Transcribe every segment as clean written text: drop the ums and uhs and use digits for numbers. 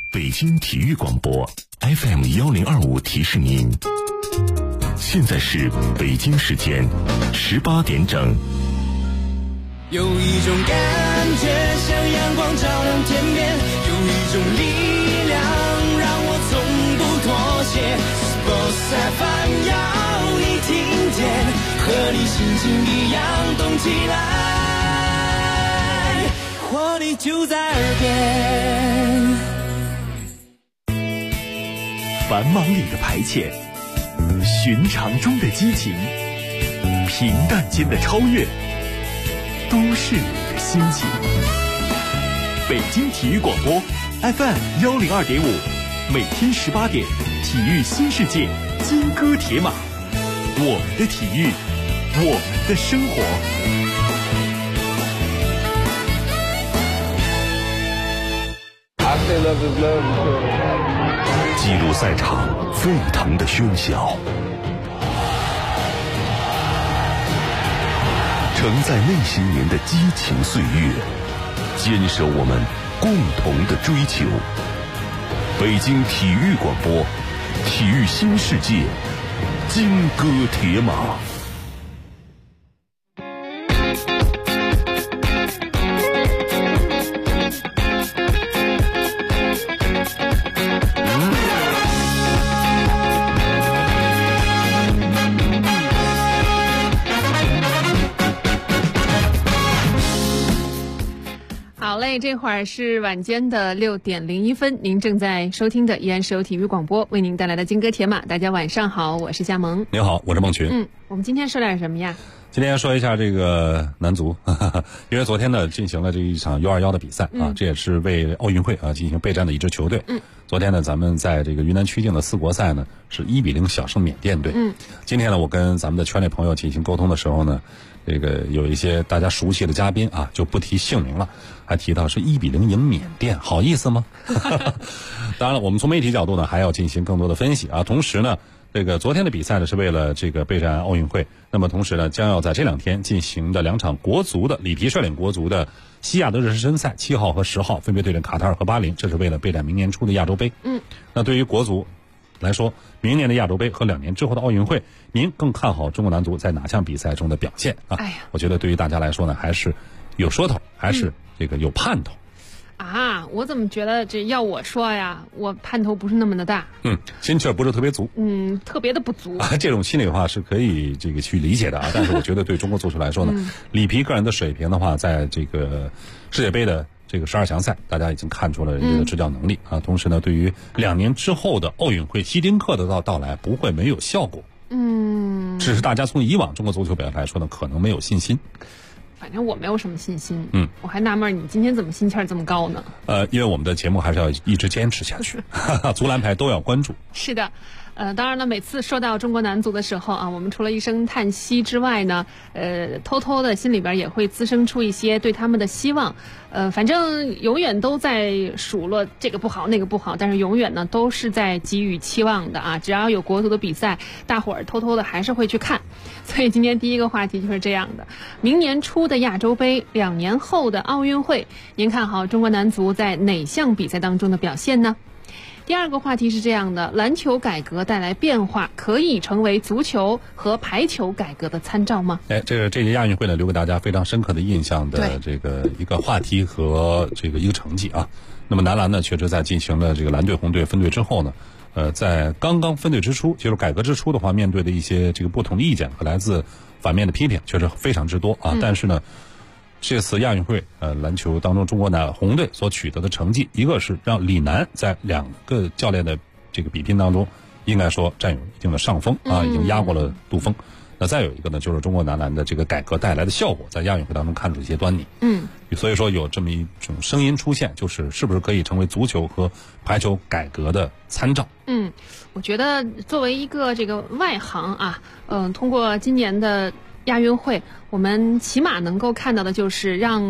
北京体育广播 FM1025提示您，现在是北京时间18点整。 有一种感觉像阳光照亮天边，有一种力量让我从不妥协。Sports FM 要你听见，和你心情一样动起来，活力就在耳边。 繁忙里的排遣，寻常中的激情，平淡间的超越，都市里的心情。北京体育广播 FM102.5，每天18点，体育新世界，金戈铁马，我们的体育，我们的生活。 记录赛场沸腾的喧嚣，承载内心年的激情岁月，坚守我们共同的追求。北京体育广播，体育新世界，金戈铁马。 这会儿是晚间的6点01分，您正在收听的依然是由体育广播为您带来的金戈铁马。大家晚上好，我是佳萌。 您好，我是孟群。 我们今天说点什么呀？ 今天说一下这个男足，因为昨天呢进行了这一场U21的比赛啊，这也是为奥运会啊进行备战的一支球队。昨天呢咱们在这个云南曲靖的4国赛呢是1-0小胜缅甸队。今天呢我跟咱们的圈内朋友进行沟通的时候呢，这个有一些大家熟悉的嘉宾啊，就不提姓名了，还提到是1-0赢缅甸，好意思吗？当然了，我们从媒体角度呢还要进行更多的分析啊。同时呢，这个昨天的比赛呢是为了这个备战奥运会，那么同时呢将要在这2天进行的2场国足的里皮率领国足的西亚的热身赛7号和10号分别对阵卡塔尔和巴林，这是为了备战明年初的亚洲杯。那对于国足来说，明年的亚洲杯和2年之后的奥运会，您更看好中国男足在哪项比赛中的表现啊？我觉得对于大家来说呢，还是有说头，还是这个有盼头。 我怎么觉得这要我说呀，我盼头不是那么的大。 心气儿不是特别足。 特别的不足。 这种心里话是可以这个去理解的啊，但是我觉得对中国足球来说呢，里皮个人的水平的话，在这个世界杯的这个12强赛，大家已经看出了人家的执教能力啊。同时呢，对于2年之后的奥运会希丁克的到来，不会没有效果。只是大家从以往中国足球表现来说呢，可能没有信心。 反正我没有什么信心。我还纳闷你今天怎么心气儿这么高呢？ 因为我们的节目还是要一直坚持下去，足篮排都要关注。 是的。当然了，每次说到中国男足的时候啊，我们除了一声叹息之外呢，偷偷的心里边也会滋生出一些对他们的希望。反正永远都在数落这个不好那个不好，但是永远呢都是在给予期望的啊。只要有国足的比赛，大伙儿偷偷的还是会去看。所以今天第一个话题就是这样的：明年初的亚洲杯，2年后的奥运会，您看好中国男足在哪项比赛当中的表现呢？第二个话题是这样的：篮球改革带来变化，可以成为足球和排球改革的参照吗？ 这届亚运会呢，留给大家非常深刻的印象的这个一个话题和这个一个成绩啊。那么男篮呢，确实在进行了这个蓝队红队分队之后呢，在刚刚分队之初，就是改革之初的话，面对的一些这个不同的意见和来自反面的批评，确实非常之多啊。但是呢，这次亚运会篮球当中中国男红队所取得的成绩，一个是让李楠在2个教练的这个比拼当中应该说占有一定的上风啊，已经压过了杜锋。那再有一个呢，就是中国男篮的这个改革带来的效果，在亚运会当中看出一些端倪。所以说有这么一种声音出现，就是是不是可以成为足球和排球改革的参照？ 我觉得作为一个这个外行啊，通过今年的亚运会，我们起码能够看到的就是让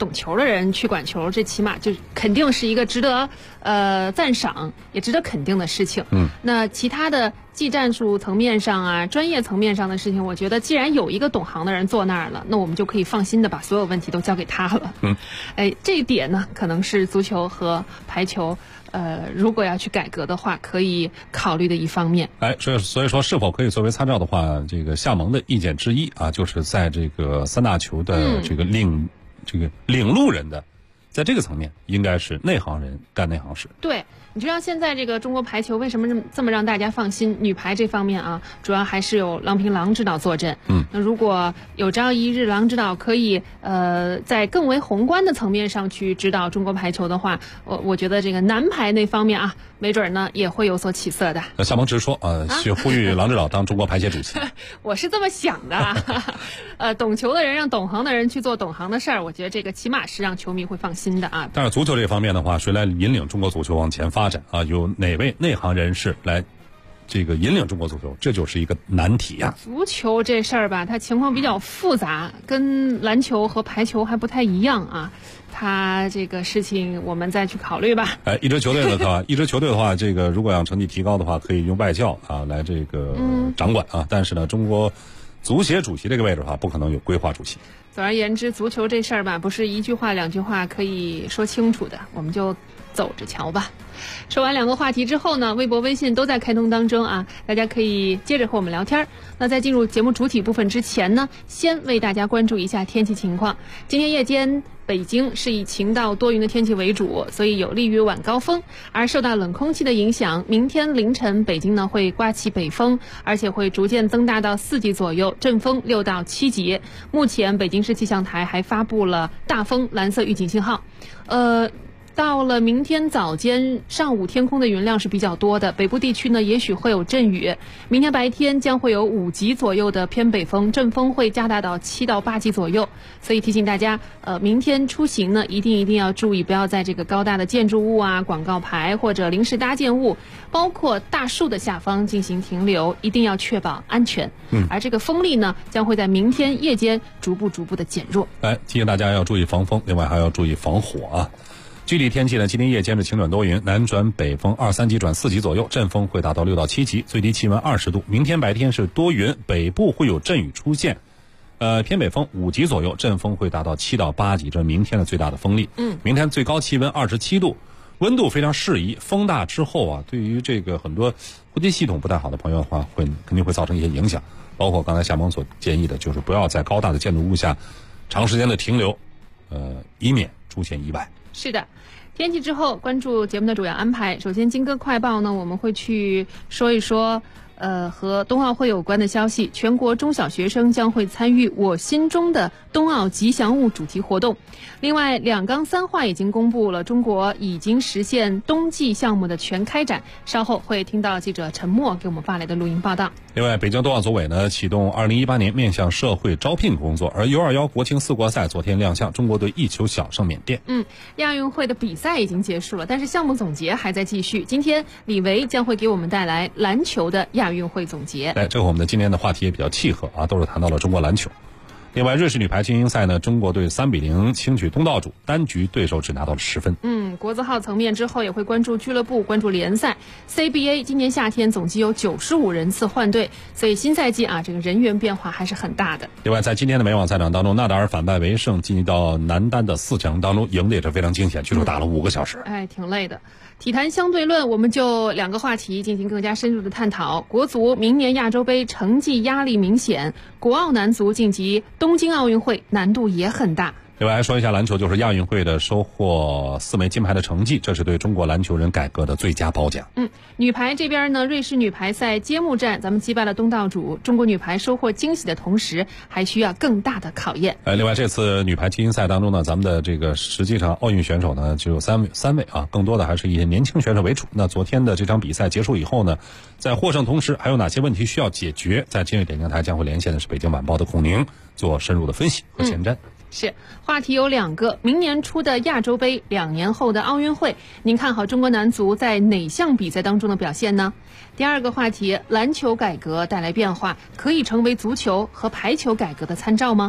懂球的人去管球，这起码就肯定是一个值得赞赏也值得肯定的事情。那其他的技战术层面上啊，专业层面上的事情，我觉得既然有一个懂行的人坐那儿了，那我们就可以放心的把所有问题都交给他了。这一点呢，可能是足球和排球如果要去改革的话，可以考虑的一方面。 所以说是否可以作为参照的话，这个夏盟的意见之一啊，就是在这个三大球的这个领路人的，在这个层面应该是内行人干内行事。 对，你知道现在这个中国排球为什么这么让大家放心？女排这方面啊，主要还是有郎平郎指导坐镇。那如果有朝一日郎指导可以在更为宏观的层面上去指导中国排球的话，我觉得这个男排那方面啊，没准呢也会有所起色的。 夏盟直说去呼吁郎指导当中国排协主席。 我是这么想的。懂球的人让懂行的人去做懂行的事儿，我觉得这个起码是让球迷会放心的啊。 但是足球这方面的话，谁来引领中国足球往前发展啊？有哪位内行人士来这个引领中国足球，这就是一个难题呀。 足球这事儿吧，它情况比较复杂，跟篮球和排球还不太一样啊。它这个事情我们再去考虑吧。 一支球队的话，这个如果让成绩提高的话，可以用外教啊来这个掌管啊。但是呢，中国足协主席这个位置的话，不可能有规划主席。 总而言之，足球这事儿吧，不是一句话两句话可以说清楚的，我们就走着瞧吧。说完两个话题之后呢，微博微信都在开通当中啊，大家可以接着和我们聊天。那在进入节目主体部分之前呢，先为大家关注一下天气情况。今天夜间北京是以晴到多云的天气为主，所以有利于晚高峰。而受到冷空气的影响，明天凌晨北京呢会刮起北风，而且会逐渐增大到4级左右，阵风6到7级。目前北京市气象台还发布了大风蓝色预警信号。到了明天早间上午，天空的云量是比较多的，北部地区呢也许会有阵雨。明天白天将会有5级左右的偏北风，阵风会加大到7到8级左右。所以提醒大家，明天出行呢一定要注意，不要在这个高大的建筑物啊、广告牌或者临时搭建物，包括大树的下方进行停留，一定要确保安全。而这个风力呢将会在明天夜间逐步的减弱。 提醒大家要注意防风，另外还要注意防火啊。具体天气呢，今天夜间是晴转多云，南转北风2、3级转4级左右，阵风会达到6到7级，最低气温20度。明天白天是多云，北部会有阵雨出现，偏北风5级左右，阵风会达到7到8级，这是明天的最大的风力。明天最高气温27度，温度非常适宜。风大之后啊，对于这个很多呼吸系统不太好的朋友的话，肯定会造成一些影响，包括刚才夏萌所建议的，就是不要在高大的建筑物下长时间的停留，以免出现意外。 是的，天气之后关注节目的主要安排。首先金歌快报呢，我们会去说一说和冬奥会有关的消息。全国中小学生将会参与我心中的冬奥吉祥物主题活动。另外2钢3化已经公布了，中国已经实现冬季项目的全开展。稍后会听到记者陈默给我们发来的录音报道。 另外，北京冬奥组委呢启动2018年面向社会招聘工作，而U21国青4国赛昨天亮相，中国队1球小胜缅甸。 亚运会的比赛已经结束了，但是项目总结还在继续。今天李维将会给我们带来篮球的亚运会总结。 这和我们的今天的话题也比较契合啊，都是谈到了中国篮球。另外，瑞士女排精英赛呢，中国队3比0轻取东道主，单局对手只拿到了10分。 国字号层面之后也会关注俱乐部，关注联赛。CBA 今年夏天总计有95人次换队，所以新赛季啊，这个人员变化还是很大的。 另外，在今天的美网赛场当中，纳达尔反败为胜，晋级到男单的4强当中，赢得也是非常惊险，据说打了5个小时。 挺累的。体坛相对论，我们就2个话题进行更加深入的探讨。国足明年亚洲杯成绩压力明显，国奥男足晋级东京奥运会难度也很大。 另外还说一下篮球，就是亚运会的收获4枚金牌的成绩，这是对中国篮球人改革的最佳褒奖。 女排这边呢，瑞士女排赛揭幕战，咱们击败了东道主，中国女排收获惊喜的同时，还需要更大的考验。 另外这次女排精英赛当中呢，咱们的这个实际上奥运选手呢只有三位啊，更多的还是以年轻选手为主。那昨天的这场比赛结束以后呢，在获胜同时还有哪些问题需要解决？在今日点评台将会连线的是北京晚报的孔宁，做深入的分析和前瞻。 是，话题有2个，明年初的亚洲杯，2年后的奥运会，您看好中国男足在哪项比赛当中的表现呢？第2个话题，篮球改革带来变化，可以成为足球和排球改革的参照吗？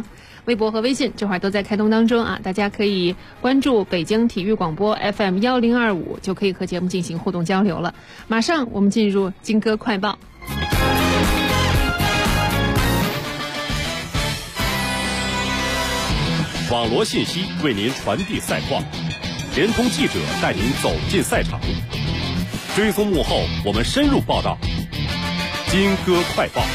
微博和微信这会儿都在开通当中啊，大家可以关注北京体育广播 FM1025，就可以和节目进行互动交流了。马上我们进入金歌快报。 网罗信息为您传递赛况，联通记者带您走进赛场，追踪幕后我们深入报道。金歌快报。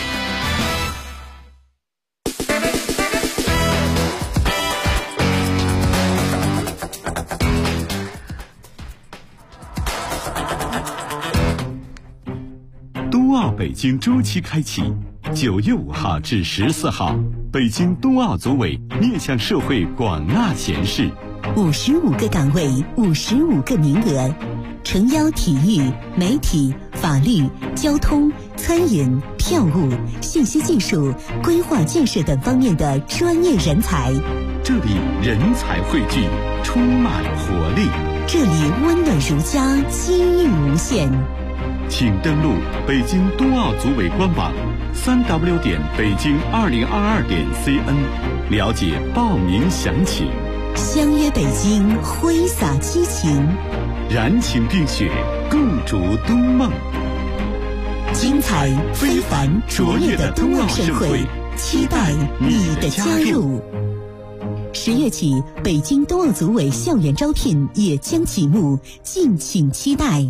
冬奥北京周期开启，9月5号至14号，北京冬奥组委面向社会广纳贤士，55个岗位，55个名额，诚邀体育、媒体、法律、交通、餐饮、票务、信息技术、规划建设等方面的专业人才。这里人才汇聚，充满活力；这里温暖如家，机遇无限。请登录北京冬奥组委官网3w 点北京2022点 cn 了解报名详情。相约北京，挥洒激情，燃情并雪，共筑冬梦。精彩非凡卓越的冬奥盛会，期待你的加入。10月起，北京冬奥组委校园招聘也将启幕，敬请期待。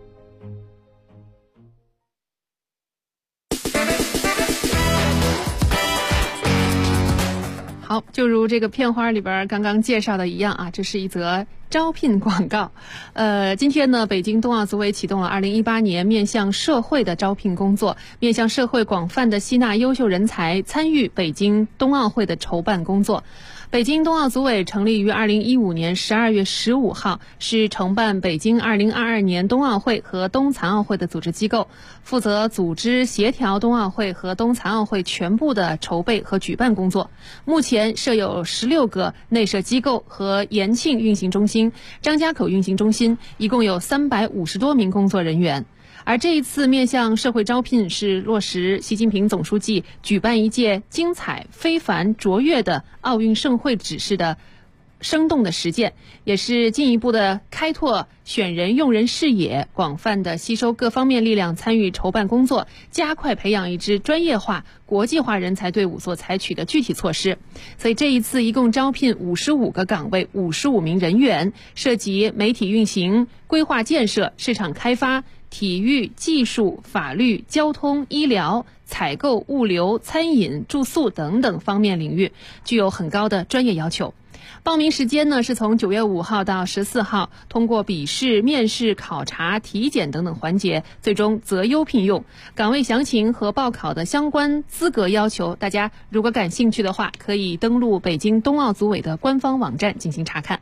好，就如这个片花里边刚刚介绍的一样啊，这是一则招聘广告。今天呢，北京冬奥组委启动了2018年面向社会的招聘工作，面向社会广泛的吸纳优秀人才，参与北京冬奥会的筹办工作。北京冬奥组委成立于2015年12月15号，是承办北京2022年冬奥会和冬残奥会的组织机构，负责组织协调冬奥会和冬残奥会全部的筹备和举办工作。目前设有16个内设机构和延庆运行中心、张家口运行中心，一共有350多名工作人员。而这一次面向社会招聘是落实习近平总书记举办一届精彩非凡卓越的奥运盛会指示的生动的实践，也是进一步的开拓选人用人视野，广泛的吸收各方面力量参与筹办工作，加快培养一支专业化国际化人才队伍所采取的具体措施。所以这一次一共招聘55个岗位，55名人员，涉及媒体运行、规划建设、市场开发、体育、技术、法律、交通、医疗、采购、物流、餐饮、住宿等等方面领域，具有很高的专业要求。报名时间呢是从9月5号到14号，通过笔试、面试、考察、体检等等环节，最终择优聘用。岗位详情和报考的相关资格要求，大家如果感兴趣的话，可以登录北京冬奥组委的官方网站进行查看。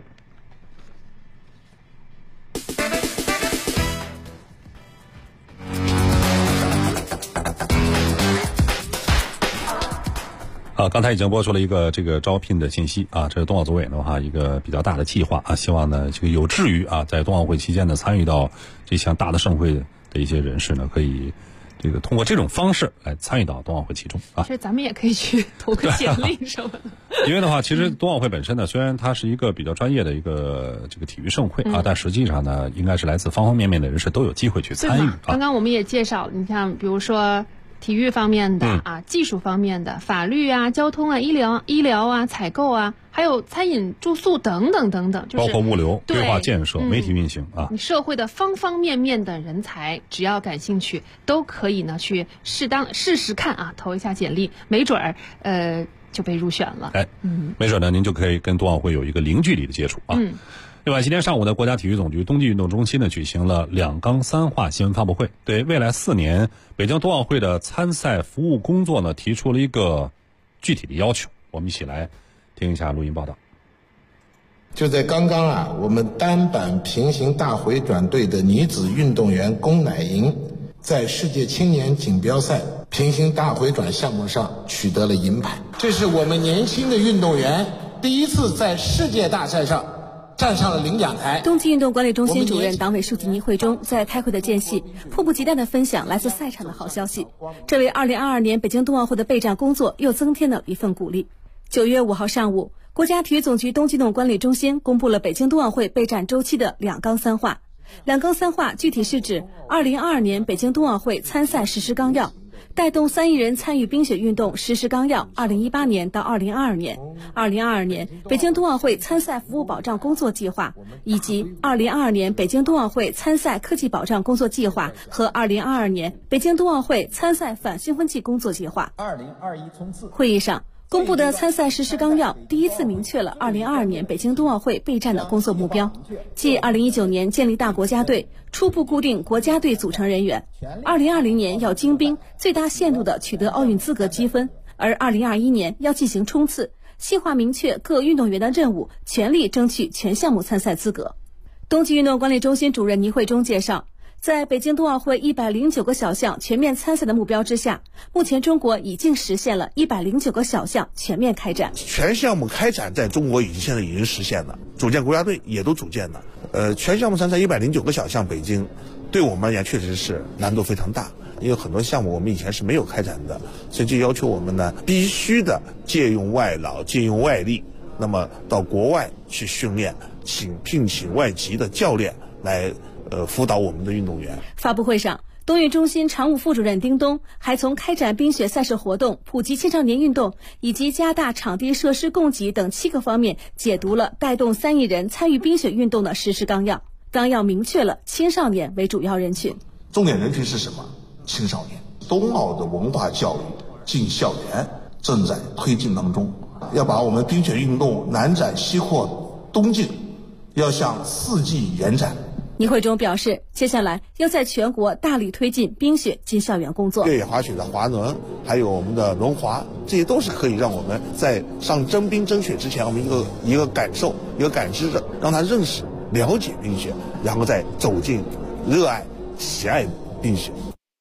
刚才已经播出了一个这个招聘的信息啊，这是冬奥组委的话一个比较大的计划啊，希望呢这个有志于啊在冬奥会期间呢参与到这项大的盛会的一些人士呢，可以这个通过这种方式来参与到冬奥会其中啊。 其实咱们也可以去投个简历什么的。 因为的话，其实冬奥会本身呢，虽然它是一个比较专业的一个这个体育盛会啊，但实际上呢，应该是来自方方面面的人士都有机会去参与啊。 刚刚我们也介绍，你像比如说体育方面的啊，技术方面的，法律啊、交通啊、医疗啊、采购啊，还有餐饮、住宿等等等等，就是包括物流、规划建设、媒体运行啊。 你社会的方方面面的人才，只要感兴趣，都可以呢去试试看啊，投一下简历，没准儿就被入选了。没准呢，您就可以跟冬奥会有一个零距离的接触啊。另外，今天上午呢，国家体育总局冬季运动中心呢举行了2纲3化新闻发布会，对未来4年北京冬奥会的参赛服务工作呢提出了一个具体的要求。我们一起来听一下录音报道。 就在刚刚啊，我们单板平行大回转队的女子运动员龚乃莹在世界青年锦标赛平行大回转项目上取得了银牌。这是我们年轻的运动员第一次在世界大赛上站上了领奖台。 冬季运动管理中心主任、党委书记倪慧中在开会的间隙，迫不及待地分享来自赛场的好消息，这为2022年北京冬奥会的备战工作又增添了一份鼓励。 9月5号上午，国家体育总局冬季运动管理中心公布了北京冬奥会备战周期的2纲3化。2纲3化具体是指2022年北京冬奥会参赛实施纲要、带动3亿人参与冰雪运动实施纲要2018年到2022年、2022年北京冬奥会参赛服务保障工作计划，以及2022年北京冬奥会参赛科技保障工作计划和2022年北京冬奥会参赛反兴奋剂工作计划。 2021冲刺会议上公布的参赛实施纲要第一次明确了2022年北京冬奥会备战的工作目标，即2019年建立大国家队，初步固定国家队组成人员，2020年要精兵，最大限度地取得奥运资格积分，而2021年要进行冲刺，细化明确各运动员的任务，全力争取全项目参赛资格。冬季运动管理中心主任倪慧忠介绍，在北京冬奥会109个小项全面参赛的目标之下，目前中国已经实现了109个小项全面开展。 全项目开展在中国现在已经实现了，组建国家队也都组建了。全项目参赛109个小项，北京对我们而言确实是难度非常大，因为很多项目我们以前是没有开展的，所以就要求我们呢必须的借用外劳、借用外力，那么到国外去训练，聘请外籍的教练来辅导我们的运动员。 发布会上，冬运中心常务副主任丁东还从开展冰雪赛事活动、普及青少年运动以及加大场地设施供给等7个方面解读了带动3亿人参与冰雪运动的实施纲要。纲要明确了青少年为主要人群， 重点人群是什么？青少年。冬奥的文化教育进校园正在推进当中，要把我们冰雪运动南展西扩东进，要向4季延展。 倪慧忠表示，接下来要在全国大力推进冰雪进校园工作。 越野滑雪的滑轮，还有我们的轮滑，这些都是可以让我们在上真冰真雪之前，我们一个感受、一个感知的，让他认识、了解冰雪，然后再走进、热爱、喜爱冰雪。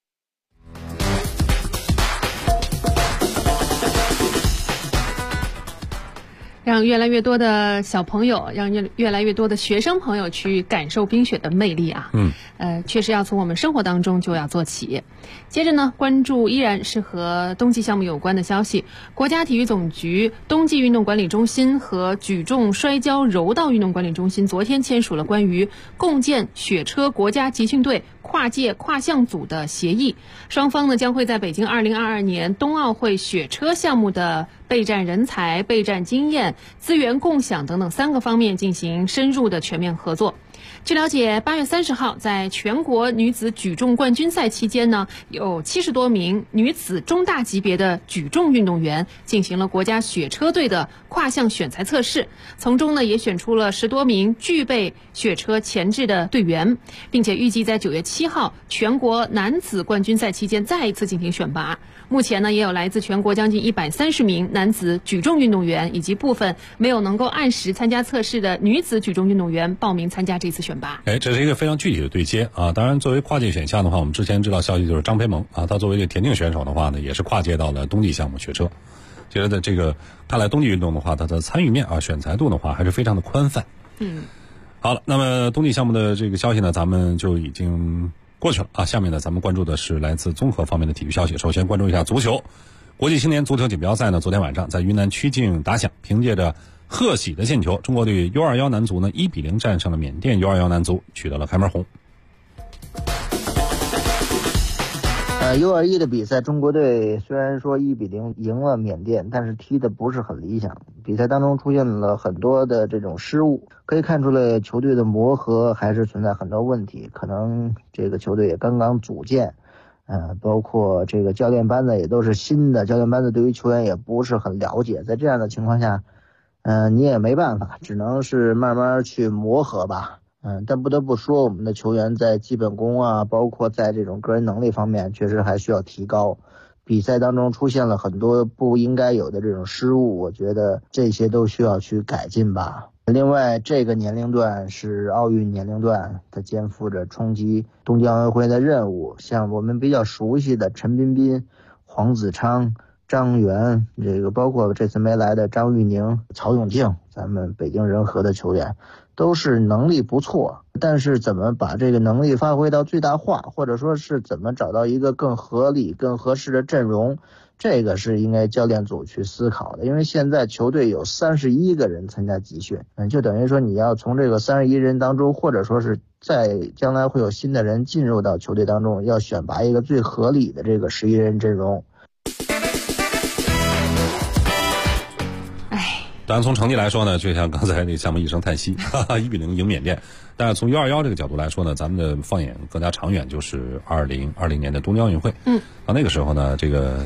让越来越多的小朋友，让越来越多的学生朋友去感受冰雪的魅力啊！确实要从我们生活当中就要做起。接着呢，关注依然是和冬季项目有关的消息。国家体育总局冬季运动管理中心和举重、摔跤、柔道运动管理中心昨天签署了关于共建雪车国家集训队跨界跨项组的协议，双方呢将会在北京2022年冬奥会雪车项目的备战人才、备战经验、资源共享等等3个方面进行深入的全面合作。据了解，8月30号在全国女子举重冠军赛期间呢，有70多名女子中大级别的举重运动员进行了国家雪车队的跨项选材测试，从中呢也选出了10多名具备雪车潜质的队员，并且预计在9月7号全国男子冠军赛期间再一次进行选拔。目前呢，也有来自全国将近130名男子举重运动员以及部分没有能够按时参加测试的女子举重运动员报名参加这次选拔。 这是一个非常具体的对接啊。当然，作为跨界选项的话，我们之前知道消息就是张培萌啊，他作为一个田径选手的话呢，也是跨界到了冬季项目雪车。觉得这个看来冬季运动的话，它的参与面啊、选材度的话，还是非常的宽泛。好了，那么冬季项目的这个消息呢，咱们就已经过去了啊。下面呢，咱们关注的是来自综合方面的体育消息。首先关注一下足球，国际青年足球锦标赛呢，昨天晚上在云南曲靖打响，凭借着贺喜的进球，中国队U21男足呢1-0战胜了缅甸U21男足，取得了开门红。 U21的比赛，中国队虽然说1-0赢了缅甸，但是踢的不是很理想，比赛当中出现了很多的这种失误，可以看出来球队的磨合还是存在很多问题，可能这个球队也刚刚组建，包括这个教练班子也都是新的，教练班子对于球员也不是很了解，在这样的情况下，你也没办法，只能是慢慢去磨合吧。但不得不说，我们的球员在基本功啊，包括在这种个人能力方面，确实还需要提高。比赛当中出现了很多不应该有的这种失误，我觉得这些都需要去改进吧。另外，这个年龄段是奥运年龄段，它肩负着冲击冬季奥运会的任务。像我们比较熟悉的陈彬彬、黄子昌、 张元，这个包括这次没来的张玉宁、曹永静，咱们北京人和的球员，都是能力不错，但是怎么把这个能力发挥到最大化，或者说是怎么找到一个更合理、更合适的阵容，这个是应该教练组去思考的。因为现在球队有31个人参加集训，就等于说你要从这个31人当中，或者说是在将来会有新的人进入到球队当中，要选拔一个最合理的这个11人阵容。 当然从成绩来说呢，就像刚才那项目一声叹息，1-0赢缅甸。但是从U21这个角度来说呢，咱们的放眼更加长远，就是2020年的东京奥运会。到那个时候呢，这个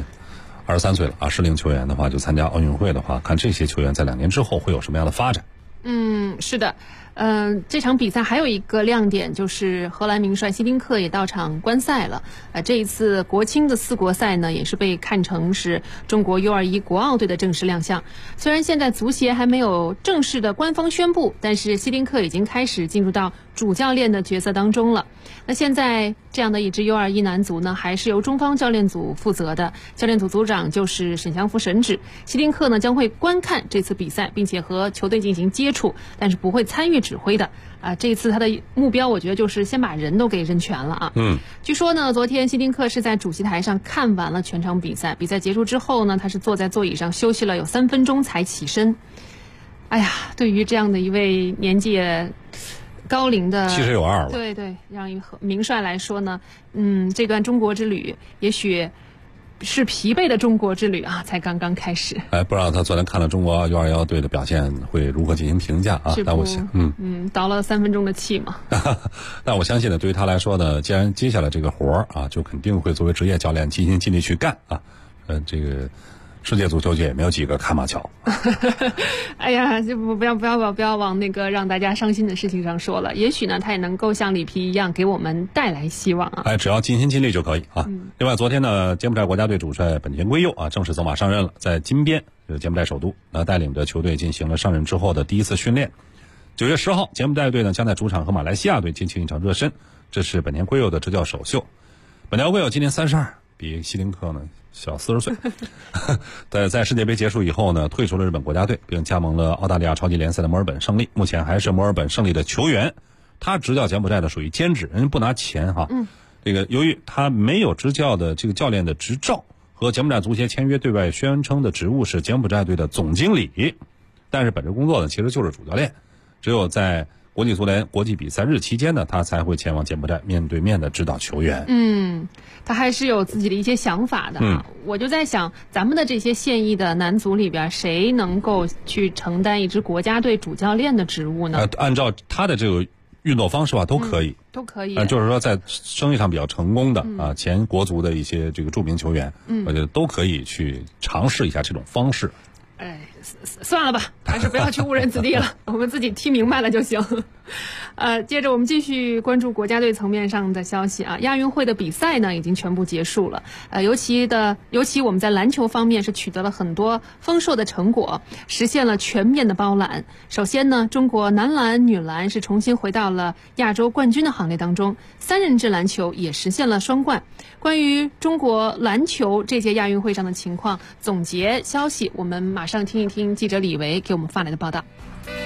23岁了啊，适龄球员的话就参加奥运会的话，看这些球员在2年之后会有什么样的发展。 是的。这场比赛还有一个亮点，就是荷兰名帅希丁克也到场观赛了。这一次国青的4国赛呢，也是被看成是中国 U21 国奥队的正式亮相。虽然现在足协还没有正式的官方宣布，但是希丁克已经开始进入到主教练的角色当中了。那现在这样的一支 U21 男足呢，还是由中方教练组负责的，教练组组长就是沈祥福沈指。希丁克呢将会观看这次比赛，并且和球队进行接触，但是不会参与指挥的。这一次他的目标我觉得就是先把人都给认全了啊。据说呢，昨天希丁克是在主席台上看完了全场比赛，比赛结束之后呢，他是坐在座椅上休息了有3分钟才起身。哎呀，对于这样的一位年纪高龄的 70有2了， 对对，让一个名帅来说呢，这段中国之旅也许是疲惫的中国之旅啊，才刚刚开始。 不知道他昨天看了中国 U21 队的表现会如何进行评价啊？但我想， 倒了3分钟的气嘛。 但我相信呢，对于他来说呢，既然接下来这个活儿啊，就肯定会作为职业教练尽心尽力去干啊。这个世界足球界也没有几个看马乔。 哎呀，就不要往那个让大家伤心的事情上说了。也许呢，他也能够像里皮一样给我们带来希望啊。 只要尽心尽力就可以啊。另外，昨天呢，柬埔寨国家队主帅本田圭佑啊正式走马上任了，在金边，柬埔寨首都，带领着球队进行了上任之后的第一次训练。9月10号，柬埔寨队呢将在主场和马来西亚队进行一场热身，这是本田圭佑的执教首秀。本田圭佑今年32，比希丁克呢小40岁。在世界杯结束以后呢，退出了日本国家队，并加盟了澳大利亚超级联赛的墨尔本胜利，目前还是墨尔本胜利的球员。他执教柬埔寨的属于兼职，人家不拿钱哈。这个由于他没有执教的这个教练的执照，和柬埔寨足协签约对外宣称的职务是柬埔寨队的总经理，但是本职工作呢其实就是主教练。只有在国际足联国际比赛日期间呢，他才会前往柬埔寨面对面的指导球员。 他还是有自己的一些想法的。我就在想，咱们的这些现役的男足里边，谁能够去承担一支国家队主教练的职务呢？ 按照他的这个运作方式吧，都可以， 都可以。 就是说，在生意上比较成功的前国足的一些这个著名球员，我觉得都可以去尝试一下这种方式。 算了吧，还是不要去误人子弟了，我们自己踢明白了就行。接着我们继续关注国家队层面上的消息啊。亚运会的比赛呢已经全部结束了，尤其我们在篮球方面是取得了很多丰硕的成果，实现了全面的包揽。首先呢，中国男篮、女篮是重新回到了亚洲冠军的行列当中，3人制篮球也实现了双冠。关于中国篮球这届亚运会上的情况总结消息，我们马上听一听记者李维给我们发来的报道。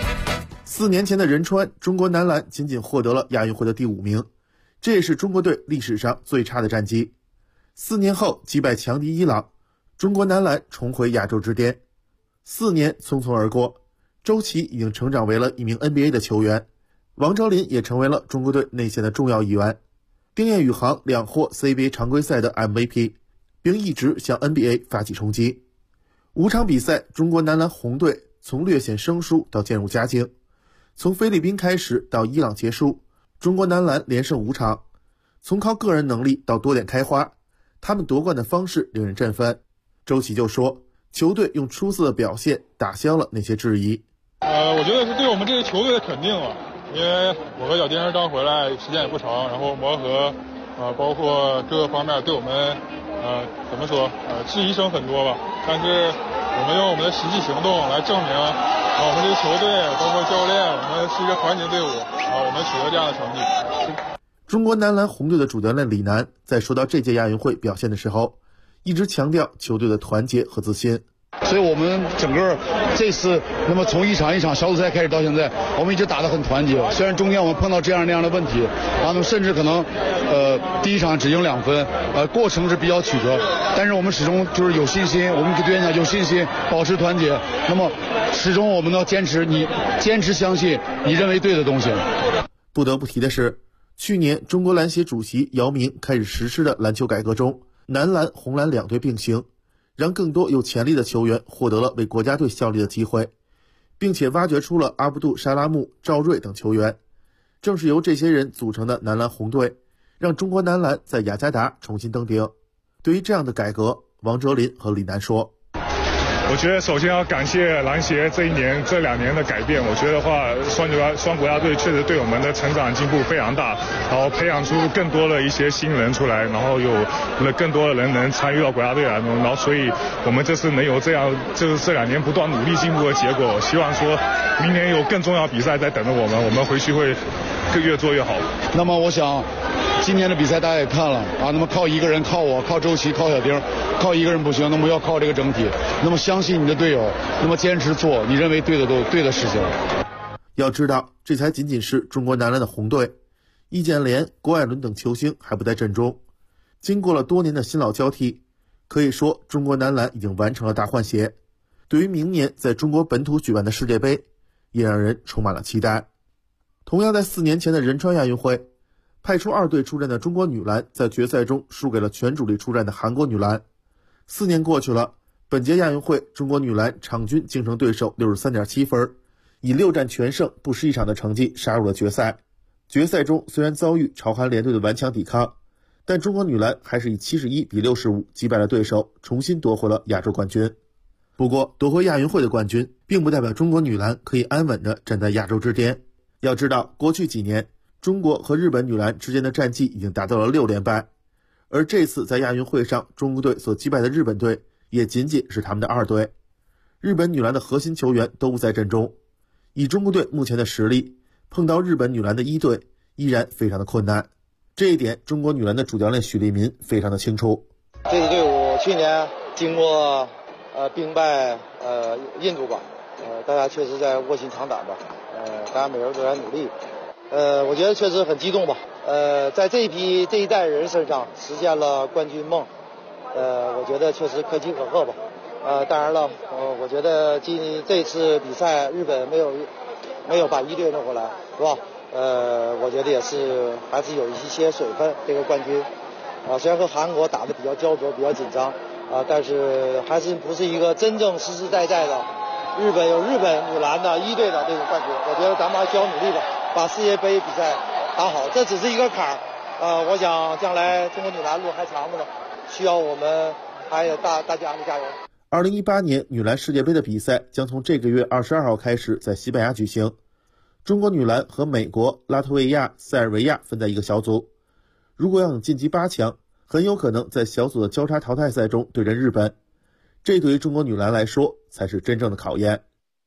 4年前的仁川，中国男篮仅仅获得了亚运会的第5名，这也是中国队历史上最差的战绩。4年后击败强敌伊朗，中国男篮重回亚洲之巅。4年匆匆而过，周琦已经成长为了一名 NBA 的球员，王哲林也成为了中国队内线的重要一员。丁彦雨航2获 CBA 常规赛的 MVP， 并一直向 NBA 发起冲击。5场比赛，中国男篮红队从略显生疏到渐入佳境。从菲律宾开始到伊朗结束，中国男篮连胜5场。从靠个人能力到多点开花，他们夺冠的方式令人振奋。周琦就说，球队用出色的表现打消了那些质疑。 我觉得是对我们这个球队的肯定了，因为我和小丁刚回来时间也不长，然后磨合包括各个方面对我们怎么说质疑声很多吧，但是我们用我们的实际行动来证明我们这个球队包括教练，我们是一个团结队伍我们取得这样的成绩。 中国男篮红队的主教练李楠在说到这届亚运会表现的时候， 一直强调球队的团结和自信。 所以我们整个这次，那么从一场一场小组赛开始到现在，我们一直打得很团结。虽然中间我们碰到这样那样的问题，那么甚至可能，第一场只赢2分，过程是比较曲折，但是我们始终就是有信心，我们给队员讲有信心，保持团结。那么始终我们要坚持，你坚持相信你认为对的东西。 不得不提的是，去年中国篮协主席姚明开始实施的篮球改革中，男篮、红蓝两队并行，让更多有潜力的球员获得了为国家队效力的机会，并且挖掘出了阿卜杜沙拉木、赵睿等球员。正是由这些人组成的男篮红队，让中国男篮在雅加达重新登顶。对于这样的改革，王哲林和李楠说： 我觉得首先要感谢篮协这2年的改变。我觉得话，双国家队确实对我们的成长进步非常大，然后培养出更多的一些新人出来，然后有了更多的人能参与到国家队来，然后所以我们这次能有这样，就是这2年不断努力进步的结果。希望说明年有更重要比赛在等着我们回去会越做越好。 那么我想今年的比赛大家也看了啊，那么靠一个人，靠我，靠周琦，靠小丁，靠一个人不行，那么要靠这个整体。那么相信你的队友，那么坚持做你认为对的事情。 要知道，这才仅仅是中国男篮的红队，易建联、郭艾伦等球星还不在阵中。经过了多年的新老交替，可以说中国男篮已经完成了大换血。对于明年在中国本土举办的世界杯，也让人充满了期待。同样在4年前的仁川亚运会，派出2队出战的中国女篮在决赛中输给了全主力出战的韩国女篮。4年过去了，本届亚运会中国女篮场均净胜对手 63.7 分，以6战全胜不失1场的成绩杀入了决赛。决赛中虽然遭遇朝韩联队的顽强抵抗，但中国女篮还是以71比65击败了对手，重新夺回了亚洲冠军。不过夺回亚运会的冠军并不代表中国女篮可以安稳地站在亚洲之巅。要知道，过去几年中国和日本女篮之间的战绩已经达到了6连败，而这次在亚运会上中国队所击败的日本队也仅仅是他们的2队。日本女篮的核心球员都不在阵中，以中国队目前的实力，碰到日本女篮的1队依然非常的困难。这一点中国女篮的主教练许利民非常的清楚。 这支队伍去年经过兵败印度吧，大家确实在卧薪尝胆吧，大家每人都在努力。我觉得确实很激动吧。在这一代人身上实现了冠军梦，我觉得确实可喜可贺吧。当然了，我觉得这次比赛日本没有把1队弄回来，是吧？我觉得也是还是有一些水分。这个冠军，虽然和韩国打得比较焦灼、比较紧张，但是还是不是一个真正实实在在的日本女篮的1队的这种冠军。我觉得咱们还需要努力吧。把世界杯比赛打好，这只是一个坎儿。我想将来中国女篮路还长着呢，需要我们还有大家的加油。 2018年女篮世界杯的比赛将从这个月22号开始在西班牙举行。中国女篮和美国、拉脱维亚、塞尔维亚分在一个小组，如果要想晋级8强，很有可能在小组的交叉淘汰赛中对阵日本。这对于中国女篮来说才是真正的考验。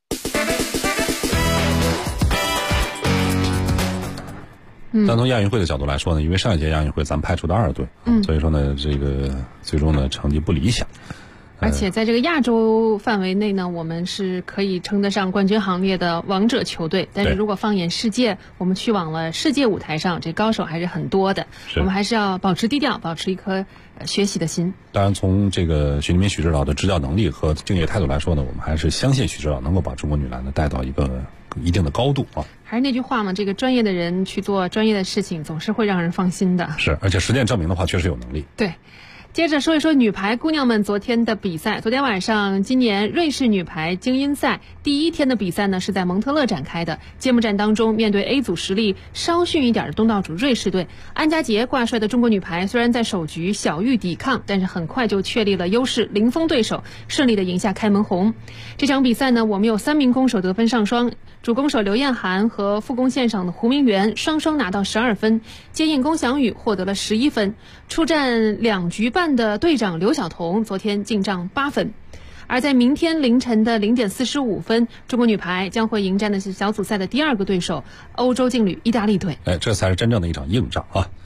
但从亚运会的角度来说呢，因为上一届亚运会咱们派出的2队，所以说呢，这个最终呢成绩不理想。 而且在这个亚洲范围内呢，我们是可以称得上冠军行列的王者球队。但是如果放眼世界，我们去往了世界舞台上，这高手还是很多的。我们还是要保持低调，保持一颗学习的心。当然，从这个许指导的执教能力和敬业态度来说呢，我们还是相信许指导能够把中国女篮呢带到一个一定的高度啊。还是那句话嘛，这个专业的人去做专业的事情，总是会让人放心的。是，而且实践证明的话，确实有能力。对。接着说一说女排姑娘们昨天的比赛。昨天晚上，今年瑞士女排精英赛第1天的比赛呢，是在蒙特勒展开的。揭幕战当中，面对 A 组实力稍逊一点的东道主瑞士队，安家杰挂帅的中国女排虽然在首局小遇抵抗，但是很快就确立了优势，零封对手，顺利的赢下开门红。这场比赛呢，我们有3名攻手得分上双，主攻手刘艳涵和副攻线上的胡明媛双双拿到12分，接应龚翔宇获得了11分。出战2局半的队长刘晓彤昨天进账8分。而在明天凌晨的0点45分，中国女排将会迎战的是小组赛的第2个对手欧洲劲旅意大利队。这才是真正的一场硬仗啊！